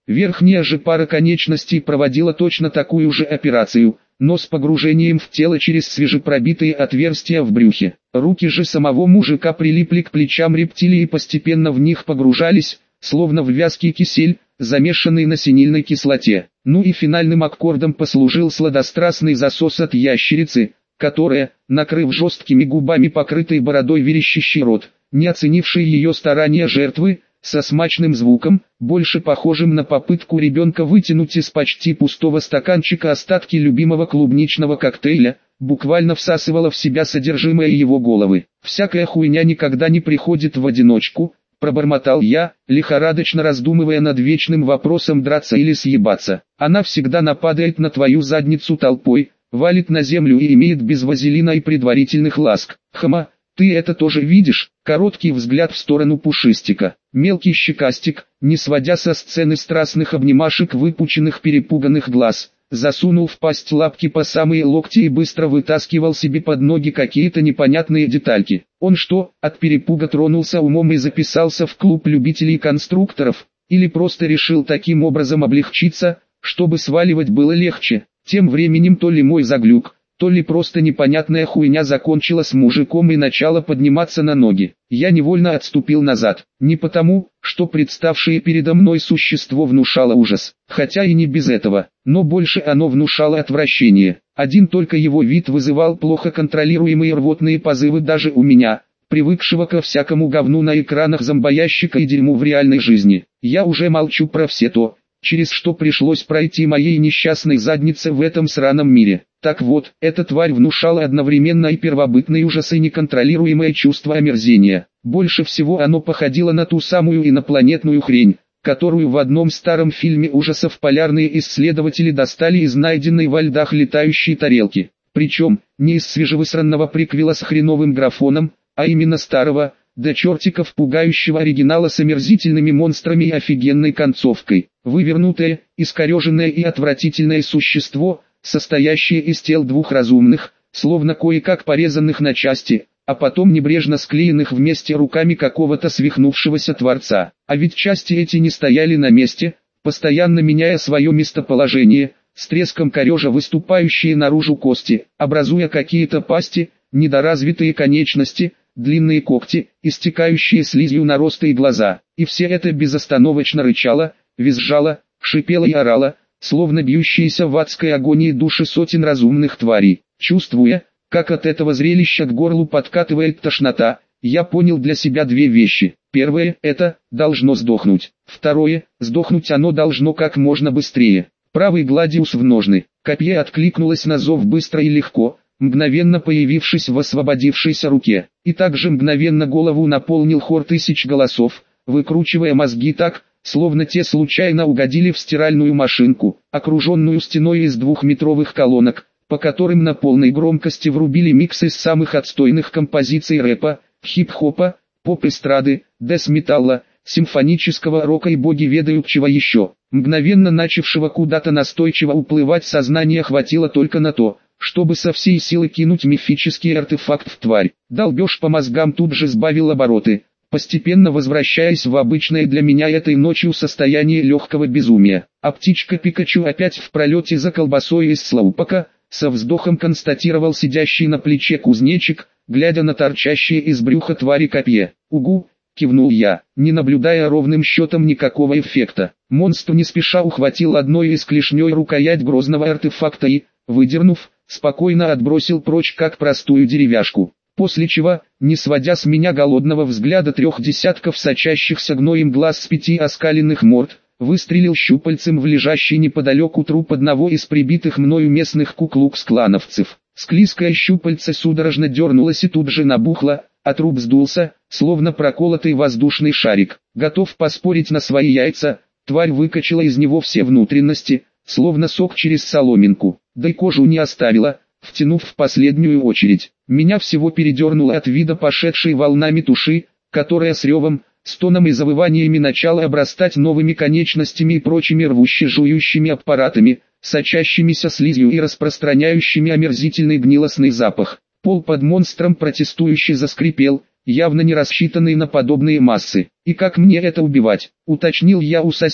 Верхняя же пара конечностей проводила точно такую же операцию, но с погружением в тело через свежепробитые отверстия в брюхе. Руки же самого мужика прилипли к плечам рептилии и постепенно в них погружались, словно в вязкий кисель, замешанный на синильной кислоте. Ну и финальным аккордом послужил сладострастный засос от ящерицы, которая, накрыв жесткими губами покрытый бородой верещащий рот, не оценивший ее старания жертвы, со смачным звуком, больше похожим на попытку ребенка вытянуть из почти пустого стаканчика остатки любимого клубничного коктейля, буквально всасывала в себя содержимое его головы. «Всякая хуйня никогда не приходит в одиночку», — пробормотал я, лихорадочно раздумывая над вечным вопросом драться или съебаться. «Она всегда нападает на твою задницу толпой, валит на землю и имеет без вазелина и предварительных ласк. Хма, ты это тоже видишь?» Короткий взгляд в сторону Пушистика. Мелкий щекастик, не сводя со сцены страстных обнимашек выпученных перепуганных глаз, засунул в пасть лапки по самые локти и быстро вытаскивал себе под ноги какие-то непонятные детальки. Он что, от перепуга тронулся умом и записался в клуб любителей конструкторов, или просто решил таким образом облегчиться, чтобы сваливать было легче? Тем временем то ли мой заглюк, то ли просто непонятная хуйня закончила с мужиком и начала подниматься на ноги. Я невольно отступил назад, не потому, что представшее передо мной существо внушало ужас, хотя и не без этого, но больше оно внушало отвращение. Один только его вид вызывал плохо контролируемые рвотные позывы даже у меня, привыкшего ко всякому говну на экранах зомбоящика и дерьму в реальной жизни. Я уже молчу про все то, через что пришлось пройти моей несчастной заднице в этом сраном мире. Так вот, эта тварь внушала одновременно и первобытный ужас и неконтролируемое чувство омерзения. Больше всего оно походило на ту самую инопланетную хрень, которую в одном старом фильме ужасов полярные исследователи достали из найденной во льдах летающей тарелки. Причем, не из свежевысранного приквела с хреновым графоном, а именно старого, до чертиков пугающего оригинала с омерзительными монстрами и офигенной концовкой. Вывернутое, искореженное и отвратительное существо, состоящее из тел двух разумных, словно кое-как порезанных на части, а потом небрежно склеенных вместе руками какого-то свихнувшегося творца. А ведь части эти не стояли на месте, постоянно меняя свое местоположение, с треском корежа выступающие наружу кости, образуя какие-то пасти, недоразвитые конечности, длинные когти, истекающие слизью наросты и глаза. И все это безостановочно рычало, визжало, шипело и орало, словно бьющиеся в адской агонии души сотен разумных тварей. Чувствуя, как от этого зрелища к горлу подкатывает тошнота, я понял для себя две вещи. Первое – это «должно сдохнуть». Второе – сдохнуть оно должно как можно быстрее. Правый гладиус в ножны. Копье откликнулось на зов быстро и легко, мгновенно появившись в освободившейся руке. И также мгновенно голову наполнил хор тысяч голосов, выкручивая мозги так, словно те случайно угодили в стиральную машинку, окруженную стеной из двухметровых колонок, по которым на полной громкости врубили микс из самых отстойных композиций рэпа, хип-хопа, поп-эстрады, дэс-металла, симфонического рока и боги ведают чего еще. Мгновенно начавшего куда-то настойчиво уплывать сознание хватило только на то, чтобы со всей силы кинуть мифический артефакт в тварь. Долбеж по мозгам тут же сбавил обороты, постепенно возвращаясь в обычное для меня этой ночью состояние легкого безумия. А птичка Пикачу опять в пролете за колбасой из слоупака, со вздохом констатировал сидящий на плече кузнечик, глядя на торчащее из брюха твари копье. «Угу», — кивнул я, не наблюдая ровным счетом никакого эффекта. Монстр не спеша ухватил одной из клешней рукоять грозного артефакта и, выдернув, спокойно отбросил прочь как простую деревяшку. После чего, не сводя с меня голодного взгляда трех десятков сочащихся гноем глаз с пяти оскаленных морд, выстрелил щупальцем в лежащий неподалеку труп одного из прибитых мною местных куклукс-клановцев. Склизкое щупальце судорожно дернулось и тут же набухло, а труп сдулся, словно проколотый воздушный шарик. Готов поспорить на свои яйца, тварь выкачала из него все внутренности, словно сок через соломинку, да и кожу не оставила, втянув в последнюю очередь. Меня всего передернуло от вида пошедшей волнами туши, которая с ревом, стоном и завываниями начала обрастать новыми конечностями и прочими рвуще-жующими аппаратами, сочащимися слизью и распространяющими омерзительный гнилостный запах. Пол под монстром протестующе заскрипел, явно не рассчитанный на подобные массы. «И как мне это убивать?» — уточнил я у Соси,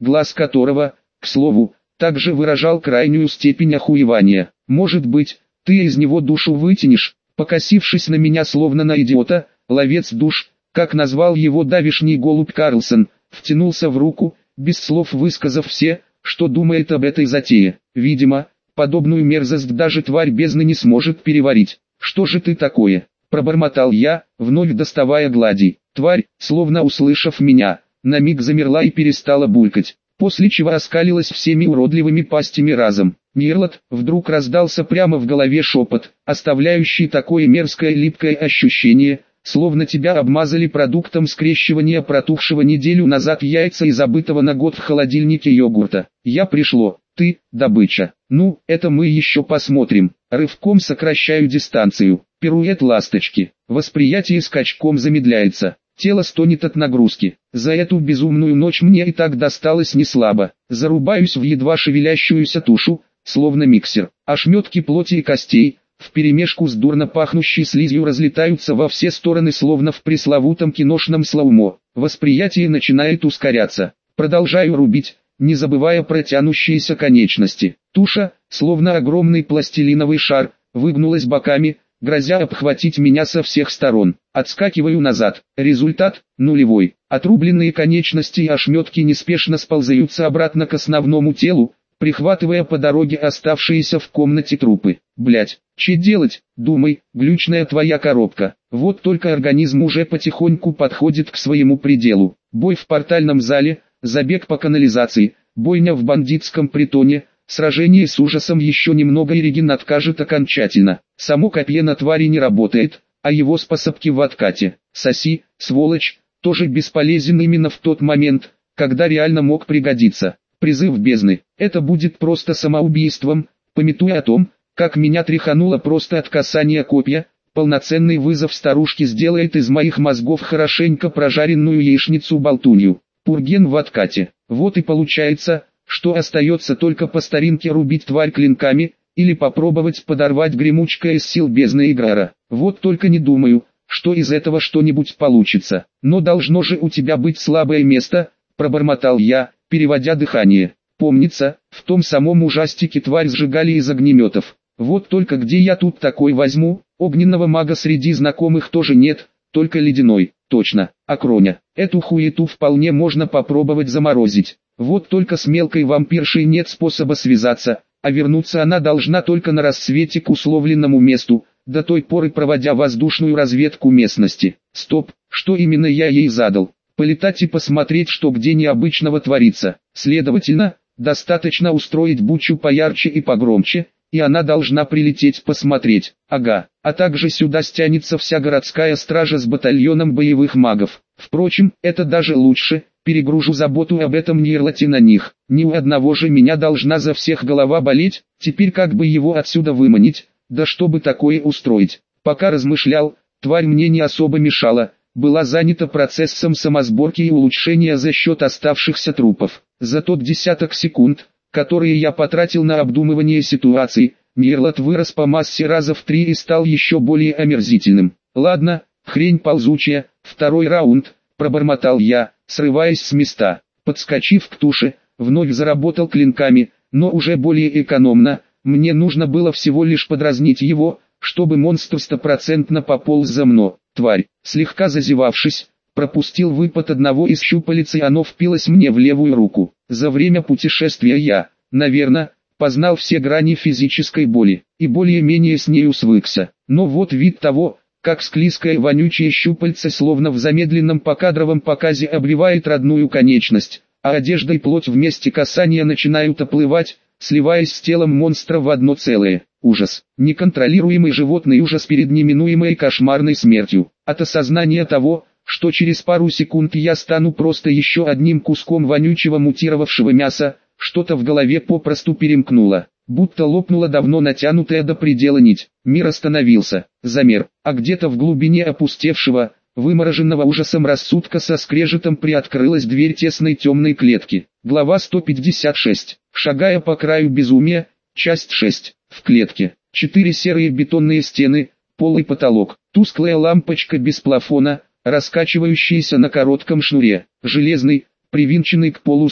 глаз которого, к слову, также выражал крайнюю степень охуевания. «Может быть, ты из него душу вытянешь?» Покосившись на меня словно на идиота, ловец душ, как назвал его давишний голубь Карлсон, втянулся в руку, без слов высказав все, что думает об этой затее. Видимо, подобную мерзость даже тварь бездны не сможет переварить. «Что же ты такое?» – пробормотал я, вновь доставая глади. Тварь, словно услышав меня, на миг замерла и перестала булькать, после чего оскалилась всеми уродливыми пастями разом. «Мирлот», вдруг раздался прямо в голове шепот, оставляющий такое мерзкое липкое ощущение, словно тебя обмазали продуктом скрещивания протухшего неделю назад яйца и забытого на год в холодильнике йогурта. «Я пришло, ты, добыча». «Ну, это мы еще посмотрим». Рывком сокращаю дистанцию. Пируэт ласточки. Восприятие скачком замедляется. Тело стонет от нагрузки. За эту безумную ночь мне и так досталось неслабо. Зарубаюсь в едва шевелящуюся тушу, словно миксер. Ошметки плоти и костей, вперемешку с дурно пахнущей слизью, разлетаются во все стороны, словно в пресловутом киношном слоумо. Восприятие начинает ускоряться. Продолжаю рубить, не забывая про тянущиеся конечности. Туша, словно огромный пластилиновый шар, выгнулась боками, грозя обхватить меня со всех сторон. Отскакиваю назад. Результат – нулевой. Отрубленные конечности и ошметки неспешно сползаются обратно к основному телу, прихватывая по дороге оставшиеся в комнате трупы. Блять, че делать, думай, глючная твоя коробка. Вот только организм уже потихоньку подходит к своему пределу. Бой в портальном зале, забег по канализации, бойня в бандитском притоне, сражение с ужасом еще немного и Реген откажет окончательно. Само копье на твари не работает, а его способки в откате. Соси, сволочь, тоже бесполезен именно в тот момент, когда реально мог пригодиться. Призыв бездны. Это будет просто самоубийством, памятуя о том, как меня тряхануло просто от касания копья, полноценный вызов старушки сделает из моих мозгов хорошенько прожаренную яичницу-болтунью. Пурген в откате. Вот и получается, что остается только по старинке рубить тварь клинками, или попробовать подорвать гремучка из сил бездны Играра. Вот только не думаю, что из этого что-нибудь получится. Но должно же у тебя быть слабое место, пробормотал я, переводя дыхание. Помнится, в том самом ужастике тварь сжигали из огнеметов. Вот только где я тут такой возьму? Огненного мага среди знакомых тоже нет, только ледяной. Точно, Акроня. Эту хуету вполне можно попробовать заморозить. Вот только с мелкой вампиршей нет способа связаться, а вернуться она должна только на рассвете к условленному месту, до той поры проводя воздушную разведку местности. Стоп, что именно я ей задал? Полетать и посмотреть, что где необычного творится. Следовательно, достаточно устроить бучу поярче и погромче, и она должна прилететь посмотреть. Ага, а также сюда стянется вся городская стража с батальоном боевых магов. Впрочем, это даже лучше, перегружу заботу об этом Нирлоте на них. Ни у одного же меня должна за всех голова болеть, теперь как бы его отсюда выманить, да чтобы такое устроить. Пока размышлял, тварь мне не особо мешала, была занята процессом самосборки и улучшения за счет оставшихся трупов. За тот десяток секунд, которые я потратил на обдумывание ситуации, Нирлот вырос по массе раза в три и стал еще более омерзительным. Ладно, хрень ползучая, второй раунд, пробормотал я, срываясь с места. Подскочив к туше, вновь заработал клинками, но уже более экономно. Мне нужно было всего лишь подразнить его, чтобы монстр стопроцентно пополз за мной. Тварь, слегка зазевавшись, пропустил выпад одного из щупалец, и оно впилось мне в левую руку. За время путешествия я, наверное, познал все грани физической боли, и более-менее с нею свыкся. Но вот вид того, как склизкое вонючее щупальце словно в замедленном покадровом показе обвивает родную конечность, а одежда и плоть вместе касания начинают оплывать, сливаясь с телом монстра в одно целое. Ужас, неконтролируемый животный ужас перед неминуемой кошмарной смертью. От осознания того, что через пару секунд я стану просто еще одним куском вонючего мутировавшего мяса, что-то в голове попросту перемкнуло, будто лопнула давно натянутая до предела нить. Мир остановился, замер, а где-то в глубине опустевшего, вымороженного ужасом рассудка со скрежетом приоткрылась дверь тесной темной клетки. Глава сто пятьдесят шесть. Шагая по краю безумия, часть шесть. В клетке. Четыре серые бетонные стены, пол и потолок. Тусклая лампочка без плафона, раскачивающаяся на коротком шнуре. Железный, привинченный к полу стол.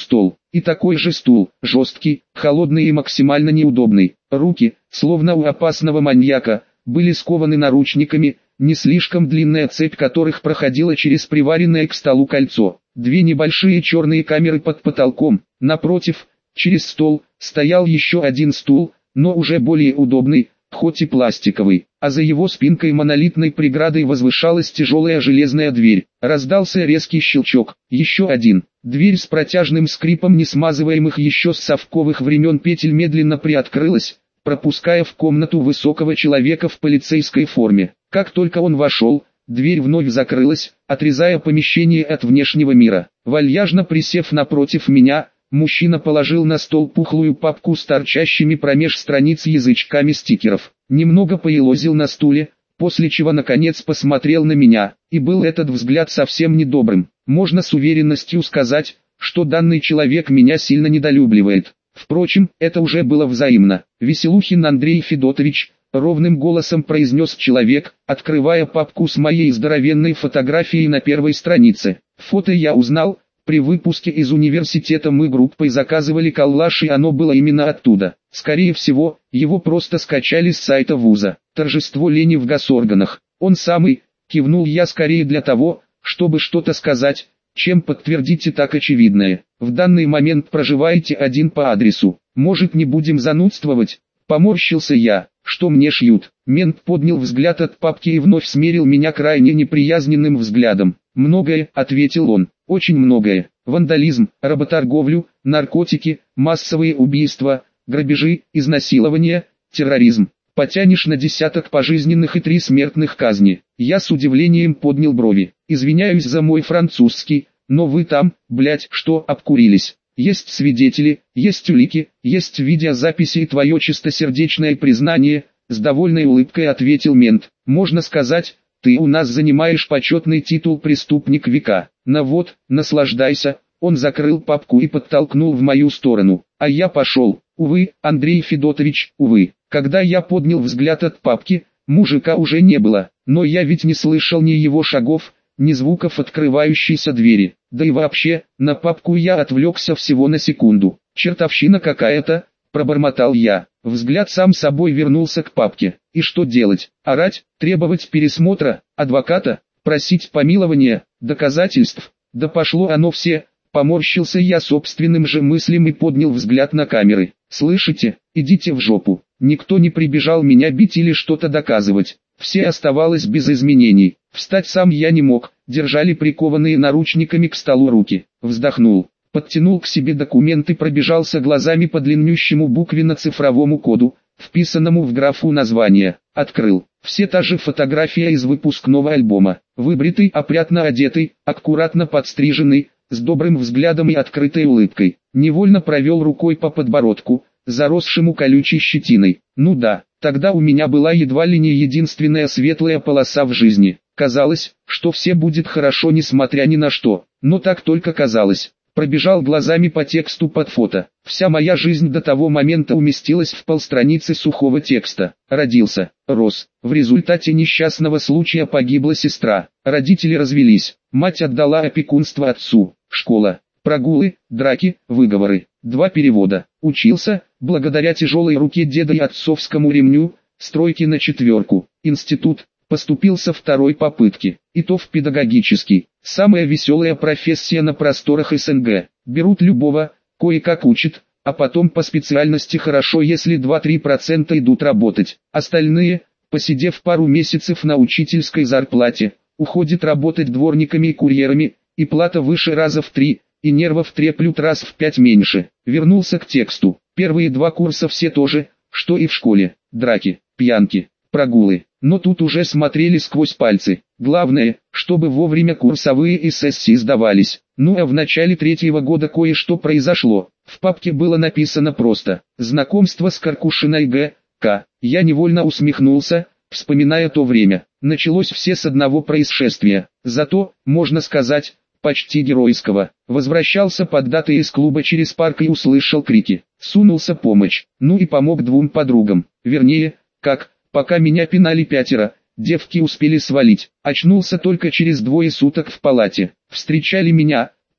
И такой же стул, жесткий, холодный и максимально неудобный. Руки, словно у опасного маньяка, были скованы наручниками, не слишком длинная цепь которых проходила через приваренное к столу кольцо. Две небольшие черные камеры под потолком. Напротив, через стол, стоял еще один стул, но уже более удобный, хоть и пластиковый, а за его спинкой монолитной преградой возвышалась тяжелая железная дверь. Раздался резкий щелчок, еще один. Дверь с протяжным скрипом несмазываемых еще с совковых времен петель медленно приоткрылась, пропуская в комнату высокого человека в полицейской форме. Как только он вошел, дверь вновь закрылась, отрезая помещение от внешнего мира. Вальяжно присев напротив меня, мужчина положил на стол пухлую папку с торчащими промеж страниц язычками стикеров. Немного поелозил на стуле, после чего наконец посмотрел на меня, и был этот взгляд совсем недобрым. Можно с уверенностью сказать, что данный человек меня сильно недолюбливает. Впрочем, это уже было взаимно. Веселухин Андрей Федотович, ровным голосом произнес человек, открывая папку с моей здоровенной фотографией на первой странице. Фото я узнал. При выпуске из университета мы группой заказывали коллаж, и оно было именно оттуда. Скорее всего, его просто скачали с сайта вуза. Торжество лени в госорганах. Он самый, кивнул я скорее для того, чтобы что-то сказать, чем подтвердить и так очевидное. В данный момент проживаете один по адресу. Может, не будем занудствовать? Поморщился я. Что мне шьют? Мент поднял взгляд от папки и вновь смерил меня крайне неприязненным взглядом. «Многое», — ответил он, — «очень многое. Вандализм, работорговлю, наркотики, массовые убийства, грабежи, изнасилования, терроризм. Потянешь на десяток пожизненных и три смертных казни». Я с удивлением поднял брови. «Извиняюсь за мой французский, но вы там, блять, что, обкурились? Есть свидетели, есть улики, есть видеозаписи и твое чистосердечное признание», — с довольной улыбкой ответил мент. «Можно сказать, ты у нас занимаешь почетный титул «Преступник века». На вот, наслаждайся». Он закрыл папку и подтолкнул в мою сторону, а я пошел. Увы, Андрей Федотович, увы. Когда я поднял взгляд от папки, мужика уже не было, но я ведь не слышал ни его шагов, ни звуков открывающейся двери. Да и вообще, на папку я отвлекся всего на секунду. «Чертовщина какая-то», — пробормотал я. Взгляд сам собой вернулся к папке. И что делать? Орать, требовать пересмотра, адвоката, просить помилования, доказательств? Да пошло оно все. Поморщился я собственным же мыслям и поднял взгляд на камеры. «Слышите? Идите в жопу». Никто не прибежал меня бить или что-то доказывать. Все оставалось без изменений. Встать сам я не мог, держали прикованные наручниками к столу руки. Вздохнул. Подтянул к себе документ и пробежался глазами по длиннющему буквенно-цифровому коду, вписанному в графу названия. Открыл. Все та же фотография из выпускного альбома. Выбритый, опрятно одетый, аккуратно подстриженный, с добрым взглядом и открытой улыбкой. Невольно провел рукой по подбородку, заросшему колючей щетиной. Ну да, тогда у меня была едва ли не единственная светлая полоса в жизни. Казалось, что все будет хорошо несмотря ни на что, но так только казалось. Пробежал глазами по тексту под фото. Вся моя жизнь до того момента уместилась в полстраницы сухого текста. Родился, рос. В результате несчастного случая погибла сестра. Родители развелись. Мать отдала опекунство отцу. Школа. Прогулы, драки, выговоры. Два перевода. Учился, благодаря тяжелой руке деда и отцовскому ремню, стройки на четверку. Институт. Поступил со второй попытки, и то в педагогический. Самая веселая профессия на просторах СНГ. Берут любого, кое-как учат, а потом по специальности хорошо, если два-три процента идут работать. Остальные, посидев пару месяцев на учительской зарплате, уходят работать дворниками и курьерами, и плата выше раза в три, и нервов треплют раз в пять меньше. Вернулся к тексту. Первые два курса все то же, что и в школе. Драки, пьянки, прогулы. Но тут уже смотрели сквозь пальцы. Главное, чтобы вовремя курсовые и сессии сдавались. Ну а в начале третьего года кое-что произошло. В папке было написано просто «Знакомство с Каркушиной Г. К». Я невольно усмехнулся, вспоминая то время. Началось все с одного происшествия. Зато, можно сказать, почти геройского. Возвращался поддатый из клуба через парк и услышал крики. Сунулся помочь. Ну и помог двум подругам. Вернее, как... Пока меня пинали пятеро, девки успели свалить. Очнулся только через двое суток в палате. Встречали меня,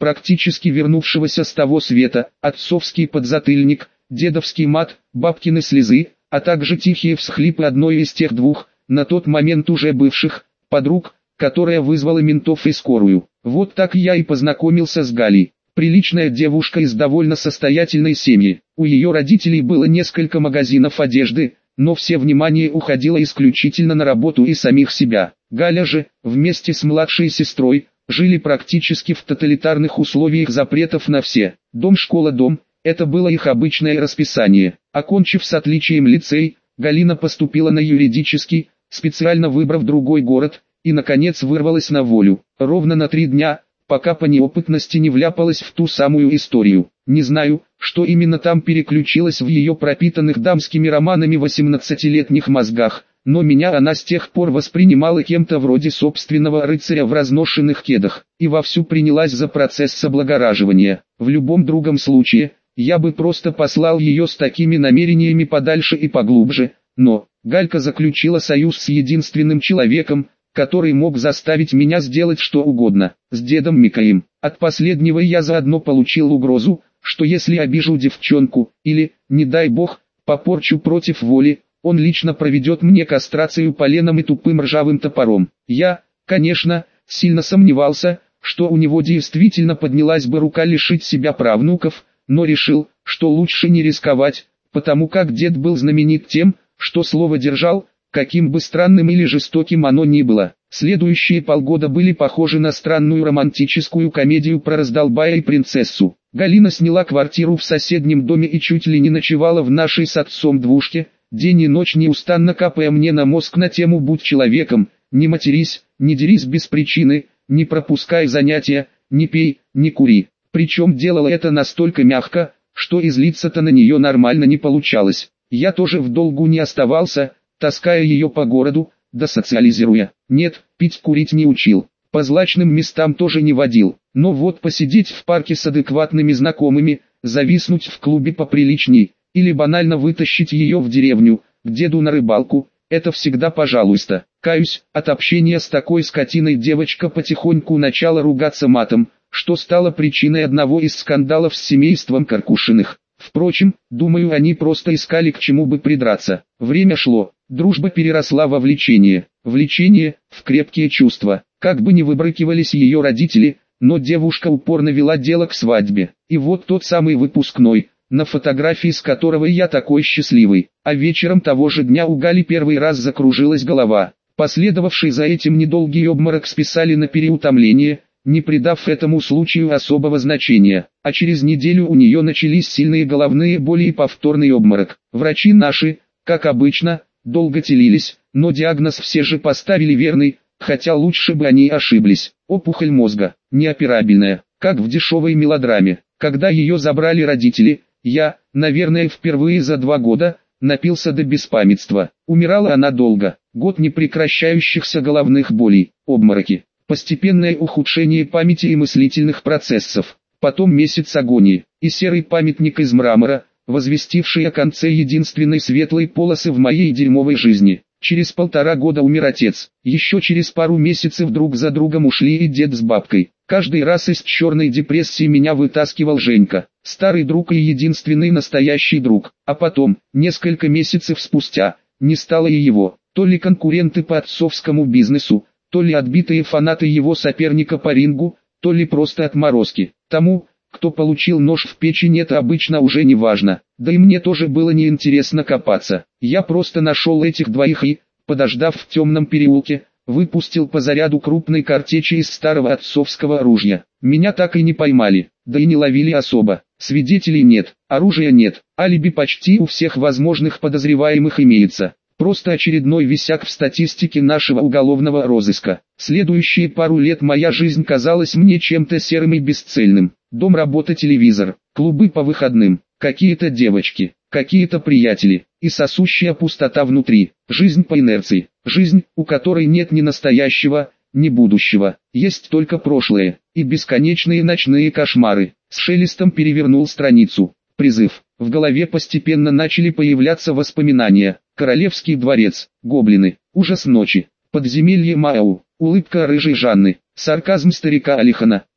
практически вернувшегося с того света, отцовский подзатыльник, дедовский мат, бабкины слезы, а также тихие всхлипы одной из тех двух, на тот момент уже бывших, подруг, которая вызвала ментов и скорую. Вот так я и познакомился с Галей. Приличная девушка из довольно состоятельной семьи. У ее родителей было несколько магазинов одежды, но все внимание уходило исключительно на работу и самих себя. Галя же, вместе с младшей сестрой, жили практически в тоталитарных условиях запретов на все. Дом-школа-дом – это было их обычное расписание. Окончив с отличием лицей, Галина поступила на юридический, специально выбрав другой город, и наконец вырвалась на волю. Ровно на три дня, пока по неопытности не вляпалась в ту самую историю. Не знаю, что именно там переключилось в ее пропитанных дамскими романами восемнадцатилетних мозгах, но меня она с тех пор воспринимала кем-то вроде собственного рыцаря в разношенных кедах, и вовсю принялась за процесс облагораживания. В любом другом случае, я бы просто послал ее с такими намерениями подальше и поглубже, но Галька заключила союз с единственным человеком, который мог заставить меня сделать что угодно, с дедом Микаем. От последнего я заодно получил угрозу, что если обижу девчонку, или, не дай бог, попорчу против воли, он лично проведет мне кастрацию поленом и тупым ржавым топором. Я, конечно, сильно сомневался, что у него действительно поднялась бы рука лишить себя правнуков, но решил, что лучше не рисковать, потому как дед был знаменит тем, что слово держал, каким бы странным или жестоким оно ни было. Следующие полгода были похожи на странную романтическую комедию про раздолбая и принцессу. Галина сняла квартиру в соседнем доме и чуть ли не ночевала в нашей с отцом двушке, день и ночь неустанно капая мне на мозг на тему «Будь человеком, не матерись, не дерись без причины, не пропускай занятия, не пей, не кури». Причем делала это настолько мягко, что и злиться-то на нее нормально не получалось. Я тоже в долгу не оставался, таская ее по городу, да социализируя. Нет, пить курить не учил, по злачным местам тоже не водил, но вот посидеть в парке с адекватными знакомыми, зависнуть в клубе поприличней, или банально вытащить ее в деревню, к деду на рыбалку, это всегда пожалуйста. Каюсь, от общения с такой скотиной девочка потихоньку начала ругаться матом, что стало причиной одного из скандалов с семейством Каркушиных. Впрочем, думаю, они просто искали к чему бы придраться. Время шло, дружба переросла во влечение, влечение – в крепкие чувства. Как бы ни выбрыкивались ее родители, но девушка упорно вела дело к свадьбе. И вот тот самый выпускной, на фотографии с которого я такой счастливый. А вечером того же дня у Гали первый раз закружилась голова. Последовавший за этим недолгий обморок списали на переутомление, не придав этому случаю особого значения, а через неделю у нее начались сильные головные боли и повторный обморок. Врачи наши, как обычно, долго телились, но диагноз все же поставили верный, хотя лучше бы они ошиблись. Опухоль мозга, неоперабельная, как в дешевой мелодраме. Когда ее забрали родители, я, наверное впервые за два года, напился до беспамятства. Умирала она долго, год непрекращающихся головных болей, обмороки. Постепенное ухудшение памяти и мыслительных процессов, потом месяц агонии, и серый памятник из мрамора, возвестивший о конце единственной светлой полосы в моей дерьмовой жизни. Через полтора года умер отец, еще через пару месяцев друг за другом ушли и дед с бабкой. Каждый раз из черной депрессии меня вытаскивал Женька, старый друг и единственный настоящий друг, а потом, несколько месяцев спустя, не стало и его, то ли конкуренты по отцовскому бизнесу, то ли отбитые фанаты его соперника по рингу, то ли просто отморозки. Тому, кто получил нож в печень, это обычно уже не важно, да и мне тоже было неинтересно копаться. Я просто нашел этих двоих и, подождав в темном переулке, выпустил по заряду крупной картечи из старого отцовского ружья. Меня так и не поймали, да и не ловили особо. Свидетелей нет, оружия нет, алиби почти у всех возможных подозреваемых имеется. Просто очередной висяк в статистике нашего уголовного розыска. Следующие пару лет моя жизнь казалась мне чем-то серым и бесцельным. Дом, работа, телевизор, клубы по выходным, какие-то девочки, какие-то приятели, и сосущая пустота внутри. Жизнь по инерции, жизнь, у которой нет ни настоящего, ни будущего, есть только прошлое, и бесконечные ночные кошмары. С шелестом перевернул страницу. Призыв. В голове постепенно начали появляться воспоминания. Королевский дворец, гоблины, ужас ночи, подземелье Мау, улыбка рыжей Жанны, сарказм старика Алихана,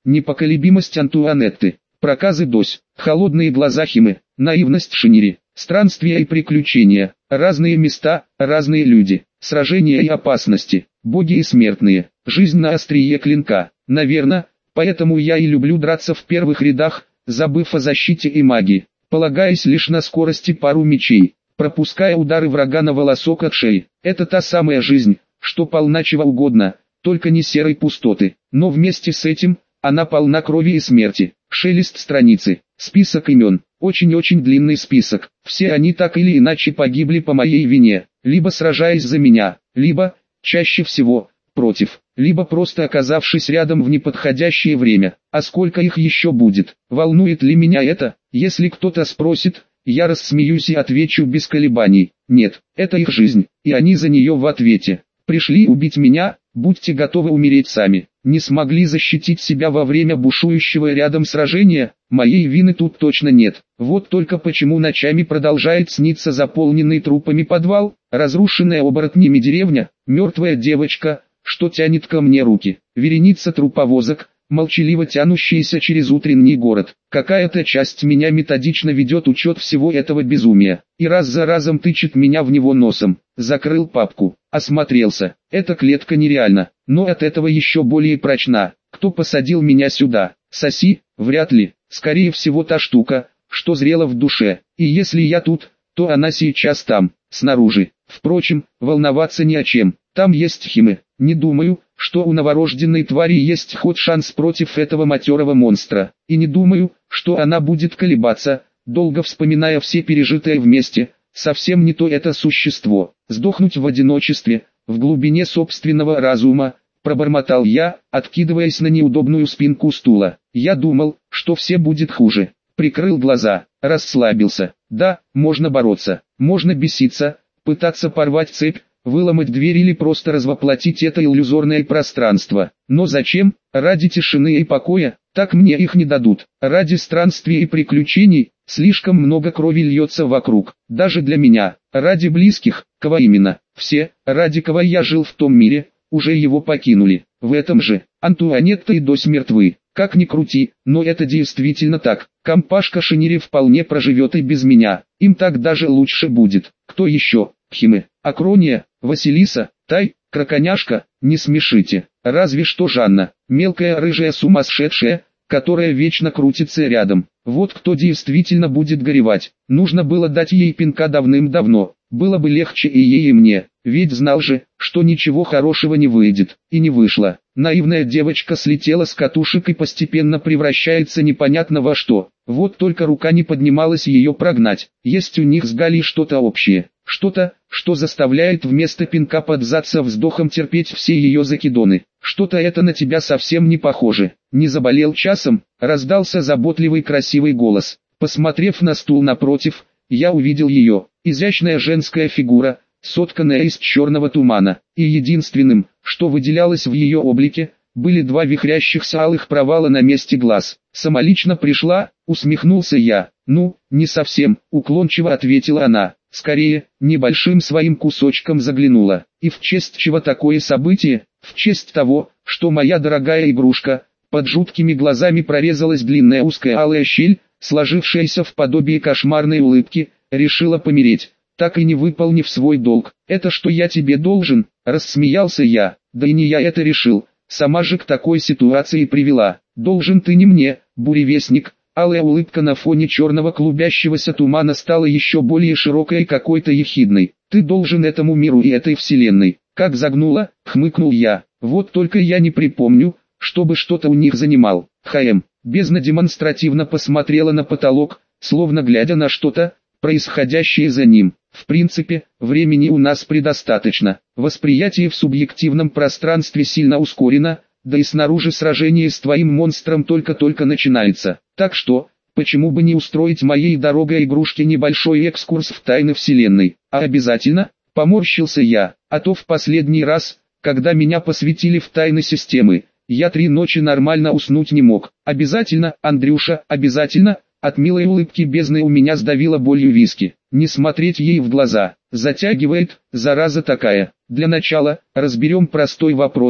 непоколебимость Антуанетты, проказы Дось, холодные глаза Химы, наивность Шинири, странствия и приключения, разные места, разные люди, сражения и опасности, боги и смертные, жизнь на острие клинка. Наверное, поэтому я и люблю драться в первых рядах, забыв о защите и магии, полагаясь лишь на скорость и пару мечей, пропуская удары врага на волосок от шеи. Это та самая жизнь, что полна чего угодно, только не серой пустоты, но вместе с этим, она полна крови и смерти. Шелест страницы, список имен, очень-очень длинный список. Все они так или иначе погибли по моей вине, либо сражаясь за меня, либо, чаще всего, против, либо просто оказавшись рядом в неподходящее время. А сколько их еще будет? Волнует ли меня это? Если кто-то спросит, я рассмеюсь и отвечу без колебаний: нет, это их жизнь, и они за нее в ответе. Пришли убить меня, будьте готовы умереть сами. Не смогли защитить себя во время бушующего рядом сражения, моей вины тут точно нет. Вот только почему ночами продолжает сниться заполненный трупами подвал, разрушенная оборотнями деревня, мертвая девочка, что тянет ко мне руки, вереница труповозок, молчаливо тянущиеся через утренний город. Какая-то часть меня методично ведет учет всего этого безумия, и раз за разом тычет меня в него носом. Закрыл папку, осмотрелся. Эта клетка нереальна, но от этого еще более прочна. Кто посадил меня сюда? Соси? Вряд ли. Скорее всего та штука, что зрела в душе. И если я тут, то она сейчас там, снаружи. Впрочем, волноваться ни о чем. Там есть Химы. Не думаю, что у новорожденной твари есть хоть шанс против этого матерого монстра. И не думаю, что она будет колебаться, долго вспоминая все пережитое вместе. Совсем не то это существо. Сдохнуть в одиночестве, в глубине собственного разума, пробормотал я, откидываясь на неудобную спинку стула. Я думал, что все будет хуже. Прикрыл глаза, расслабился. Да, можно бороться, можно беситься, пытаться порвать цепь, выломать дверь или просто развоплотить это иллюзорное пространство. Но зачем? Ради тишины и покоя? Так мне их не дадут. Ради странствий и приключений? Слишком много крови льется вокруг, даже для меня. Ради близких, кого именно? Все, ради кого я жил в том мире, уже его покинули. В этом же, Антуанетта и Дось мертвы. Как ни крути, но это действительно так. Компашка Шинири вполне проживет и без меня. Им так даже лучше будет. Кто еще? Химы, Акрония, Василиса, Тай, Краконяшка? Не смешите. Разве что Жанна, мелкая рыжая сумасшедшая, которая вечно крутится рядом. Вот кто действительно будет горевать. Нужно было дать ей пинка давным-давно. Было бы легче и ей, и мне. Ведь знал же, что ничего хорошего не выйдет. И не вышло. Наивная девочка слетела с катушек и постепенно превращается непонятно во что. Вот только рука не поднималась ее прогнать. Есть у них с Галей что-то общее. Что-то, что заставляет вместо пинка под зад со вздохом терпеть все ее закидоны. Что-то это на тебя совсем не похоже. Не заболел часом? Раздался заботливый красивый голос. Посмотрев на стул напротив, я увидел ее. Изящная женская фигура, сотканная из черного тумана. И единственным, что выделялось в ее облике, были два вихрящихся алых провала на месте глаз. «Самолично пришла?» — усмехнулся я. «Ну, не совсем», — уклончиво ответила она. Скорее, небольшим своим кусочком заглянула. И в честь чего такое событие? В честь того, что моя дорогая игрушка, под жуткими глазами прорезалась длинная узкая алая щель, сложившаяся в подобие кошмарной улыбки, решила помереть, так и не выполнив свой долг. «Это что я тебе должен?» — рассмеялся я. «Да и не я это решил, сама же к такой ситуации привела. Должен ты не мне, буревестник». Алая улыбка на фоне черного клубящегося тумана стала еще более широкой и какой-то ехидной. «Ты должен этому миру и этой вселенной». «Как загнула?» — хмыкнул я. «Вот только я не припомню, чтобы что-то у них занимал». «Хм». Бездна демонстративно посмотрела на потолок, словно глядя на что-то, происходящее за ним. «В принципе, времени у нас предостаточно. Восприятие в субъективном пространстве сильно ускорено, да и снаружи сражение с твоим монстром только-только начинается. Так что, почему бы не устроить моей дорогой игрушке небольшой экскурс в тайны вселенной? А обязательно?» — поморщился я. «А то в последний раз, когда меня посвятили в тайны системы, я три ночи нормально уснуть не мог. Обязательно, Андрюша, обязательно?» От милой улыбки бездны у меня сдавило болью виски. Не смотреть ей в глаза. Затягивает, зараза такая. Для начала, разберем простой вопрос.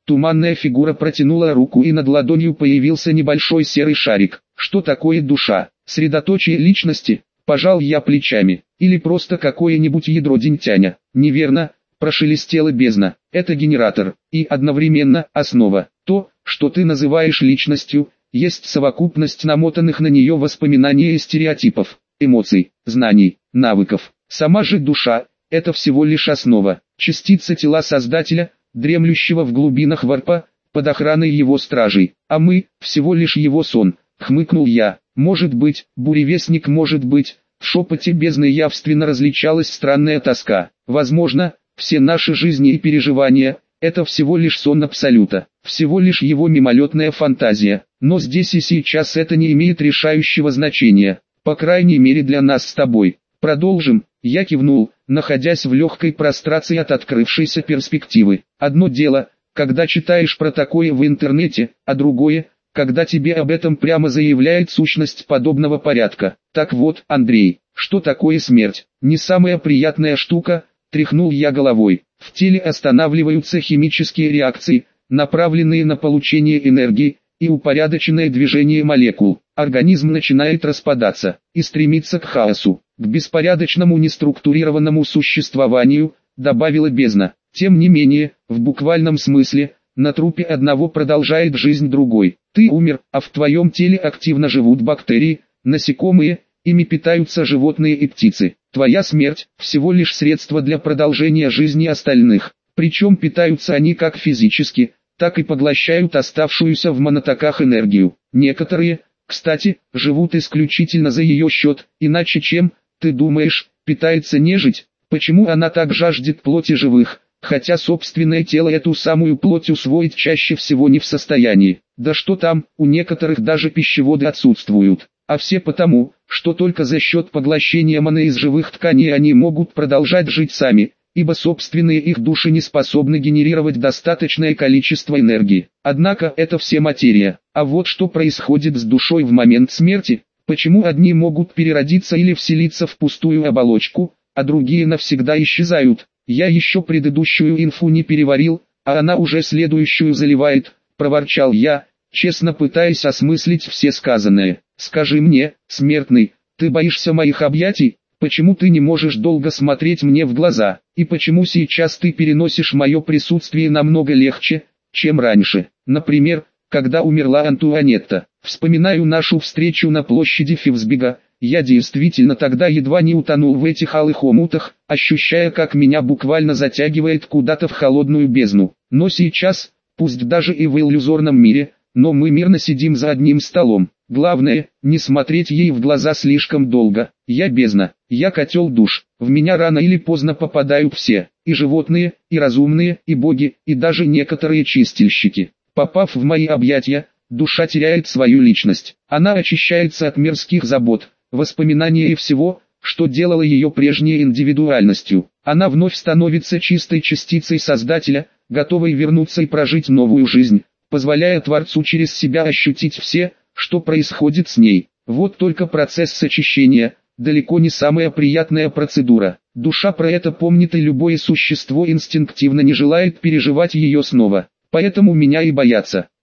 Туманная фигура протянула руку, и над ладонью появился небольшой серый шарик. Что такое душа? Средоточие личности? Пожал я плечами. Или просто какое-нибудь ядро Динтяня? Неверно, прошелестела бездна. Это генератор, и одновременно основа. То, что ты называешь личностью, есть совокупность намотанных на нее воспоминаний и стереотипов, эмоций, знаний, навыков. Сама же душа – это всего лишь основа, частица тела Создателя, дремлющего в глубинах варпа, под охраной его стражей. А мы – всего лишь его сон, хмыкнул я. Может быть, буревестник, может быть. В шепоте бездны явственно различалась странная тоска. Возможно, все наши жизни и переживания – это всего лишь сон Абсолюта, всего лишь его мимолетная фантазия. Но здесь и сейчас это не имеет решающего значения, по крайней мере для нас с тобой. Продолжим, я кивнул, находясь в легкой прострации от открывшейся перспективы. Одно дело, когда читаешь про такое в интернете, а другое, когда тебе об этом прямо заявляет сущность подобного порядка. Так вот, Андрей, что такое смерть? Не самая приятная штука, тряхнул я головой. В теле останавливаются химические реакции, направленные на получение энергии, и упорядоченное движение молекул. Организм начинает распадаться и стремиться к хаосу, к беспорядочному неструктурированному существованию, добавила бездна. Тем не менее, в буквальном смысле, на трупе одного продолжает жизнь другой. Ты умер, а в твоем теле активно живут бактерии, насекомые, ими питаются животные и птицы. Твоя смерть – всего лишь средство для продолжения жизни остальных. Причем питаются они как физически, так и поглощают оставшуюся в монотоках энергию. Некоторые, кстати, живут исключительно за ее счет, иначе чем, ты думаешь, питается нежить? Почему она так жаждет плоти живых, хотя собственное тело эту самую плоть усвоить чаще всего не в состоянии? Да что там, у некоторых даже пищеводы отсутствуют. А все потому, что только за счет поглощения маны из живых тканей они могут продолжать жить сами, ибо собственные их души не способны генерировать достаточное количество энергии. Однако это все материя. А вот что происходит с душой в момент смерти, почему одни могут переродиться или вселиться в пустую оболочку, а другие навсегда исчезают. Я еще предыдущую инфу не переварил, а она уже следующую заливает, проворчал я, честно пытаясь осмыслить все сказанное. Скажи мне, смертный, ты боишься моих объятий? Почему ты не можешь долго смотреть мне в глаза, и почему сейчас ты переносишь мое присутствие намного легче, чем раньше? Например, когда умерла Антуанетта. Вспоминаю нашу встречу на площади Фивсбига, я действительно тогда едва не утонул в этих алых омутах, ощущая, как меня буквально затягивает куда-то в холодную бездну. Но сейчас, пусть даже и в иллюзорном мире, но мы мирно сидим за одним столом. Главное, не смотреть ей в глаза слишком долго. Я бездна, я котел душ. В меня рано или поздно попадают все, и животные, и разумные, и боги, и даже некоторые чистильщики. Попав в мои объятия, душа теряет свою личность. Она очищается от мирских забот, воспоминаний и всего, что делало ее прежней индивидуальностью. Она вновь становится чистой частицей Создателя, готовой вернуться и прожить новую жизнь, позволяя Творцу через себя ощутить все, что происходит с ней. Вот только процесс очищения – далеко не самая приятная процедура. Душа про это помнит, и любое существо инстинктивно не желает переживать ее снова. Поэтому меня и боятся.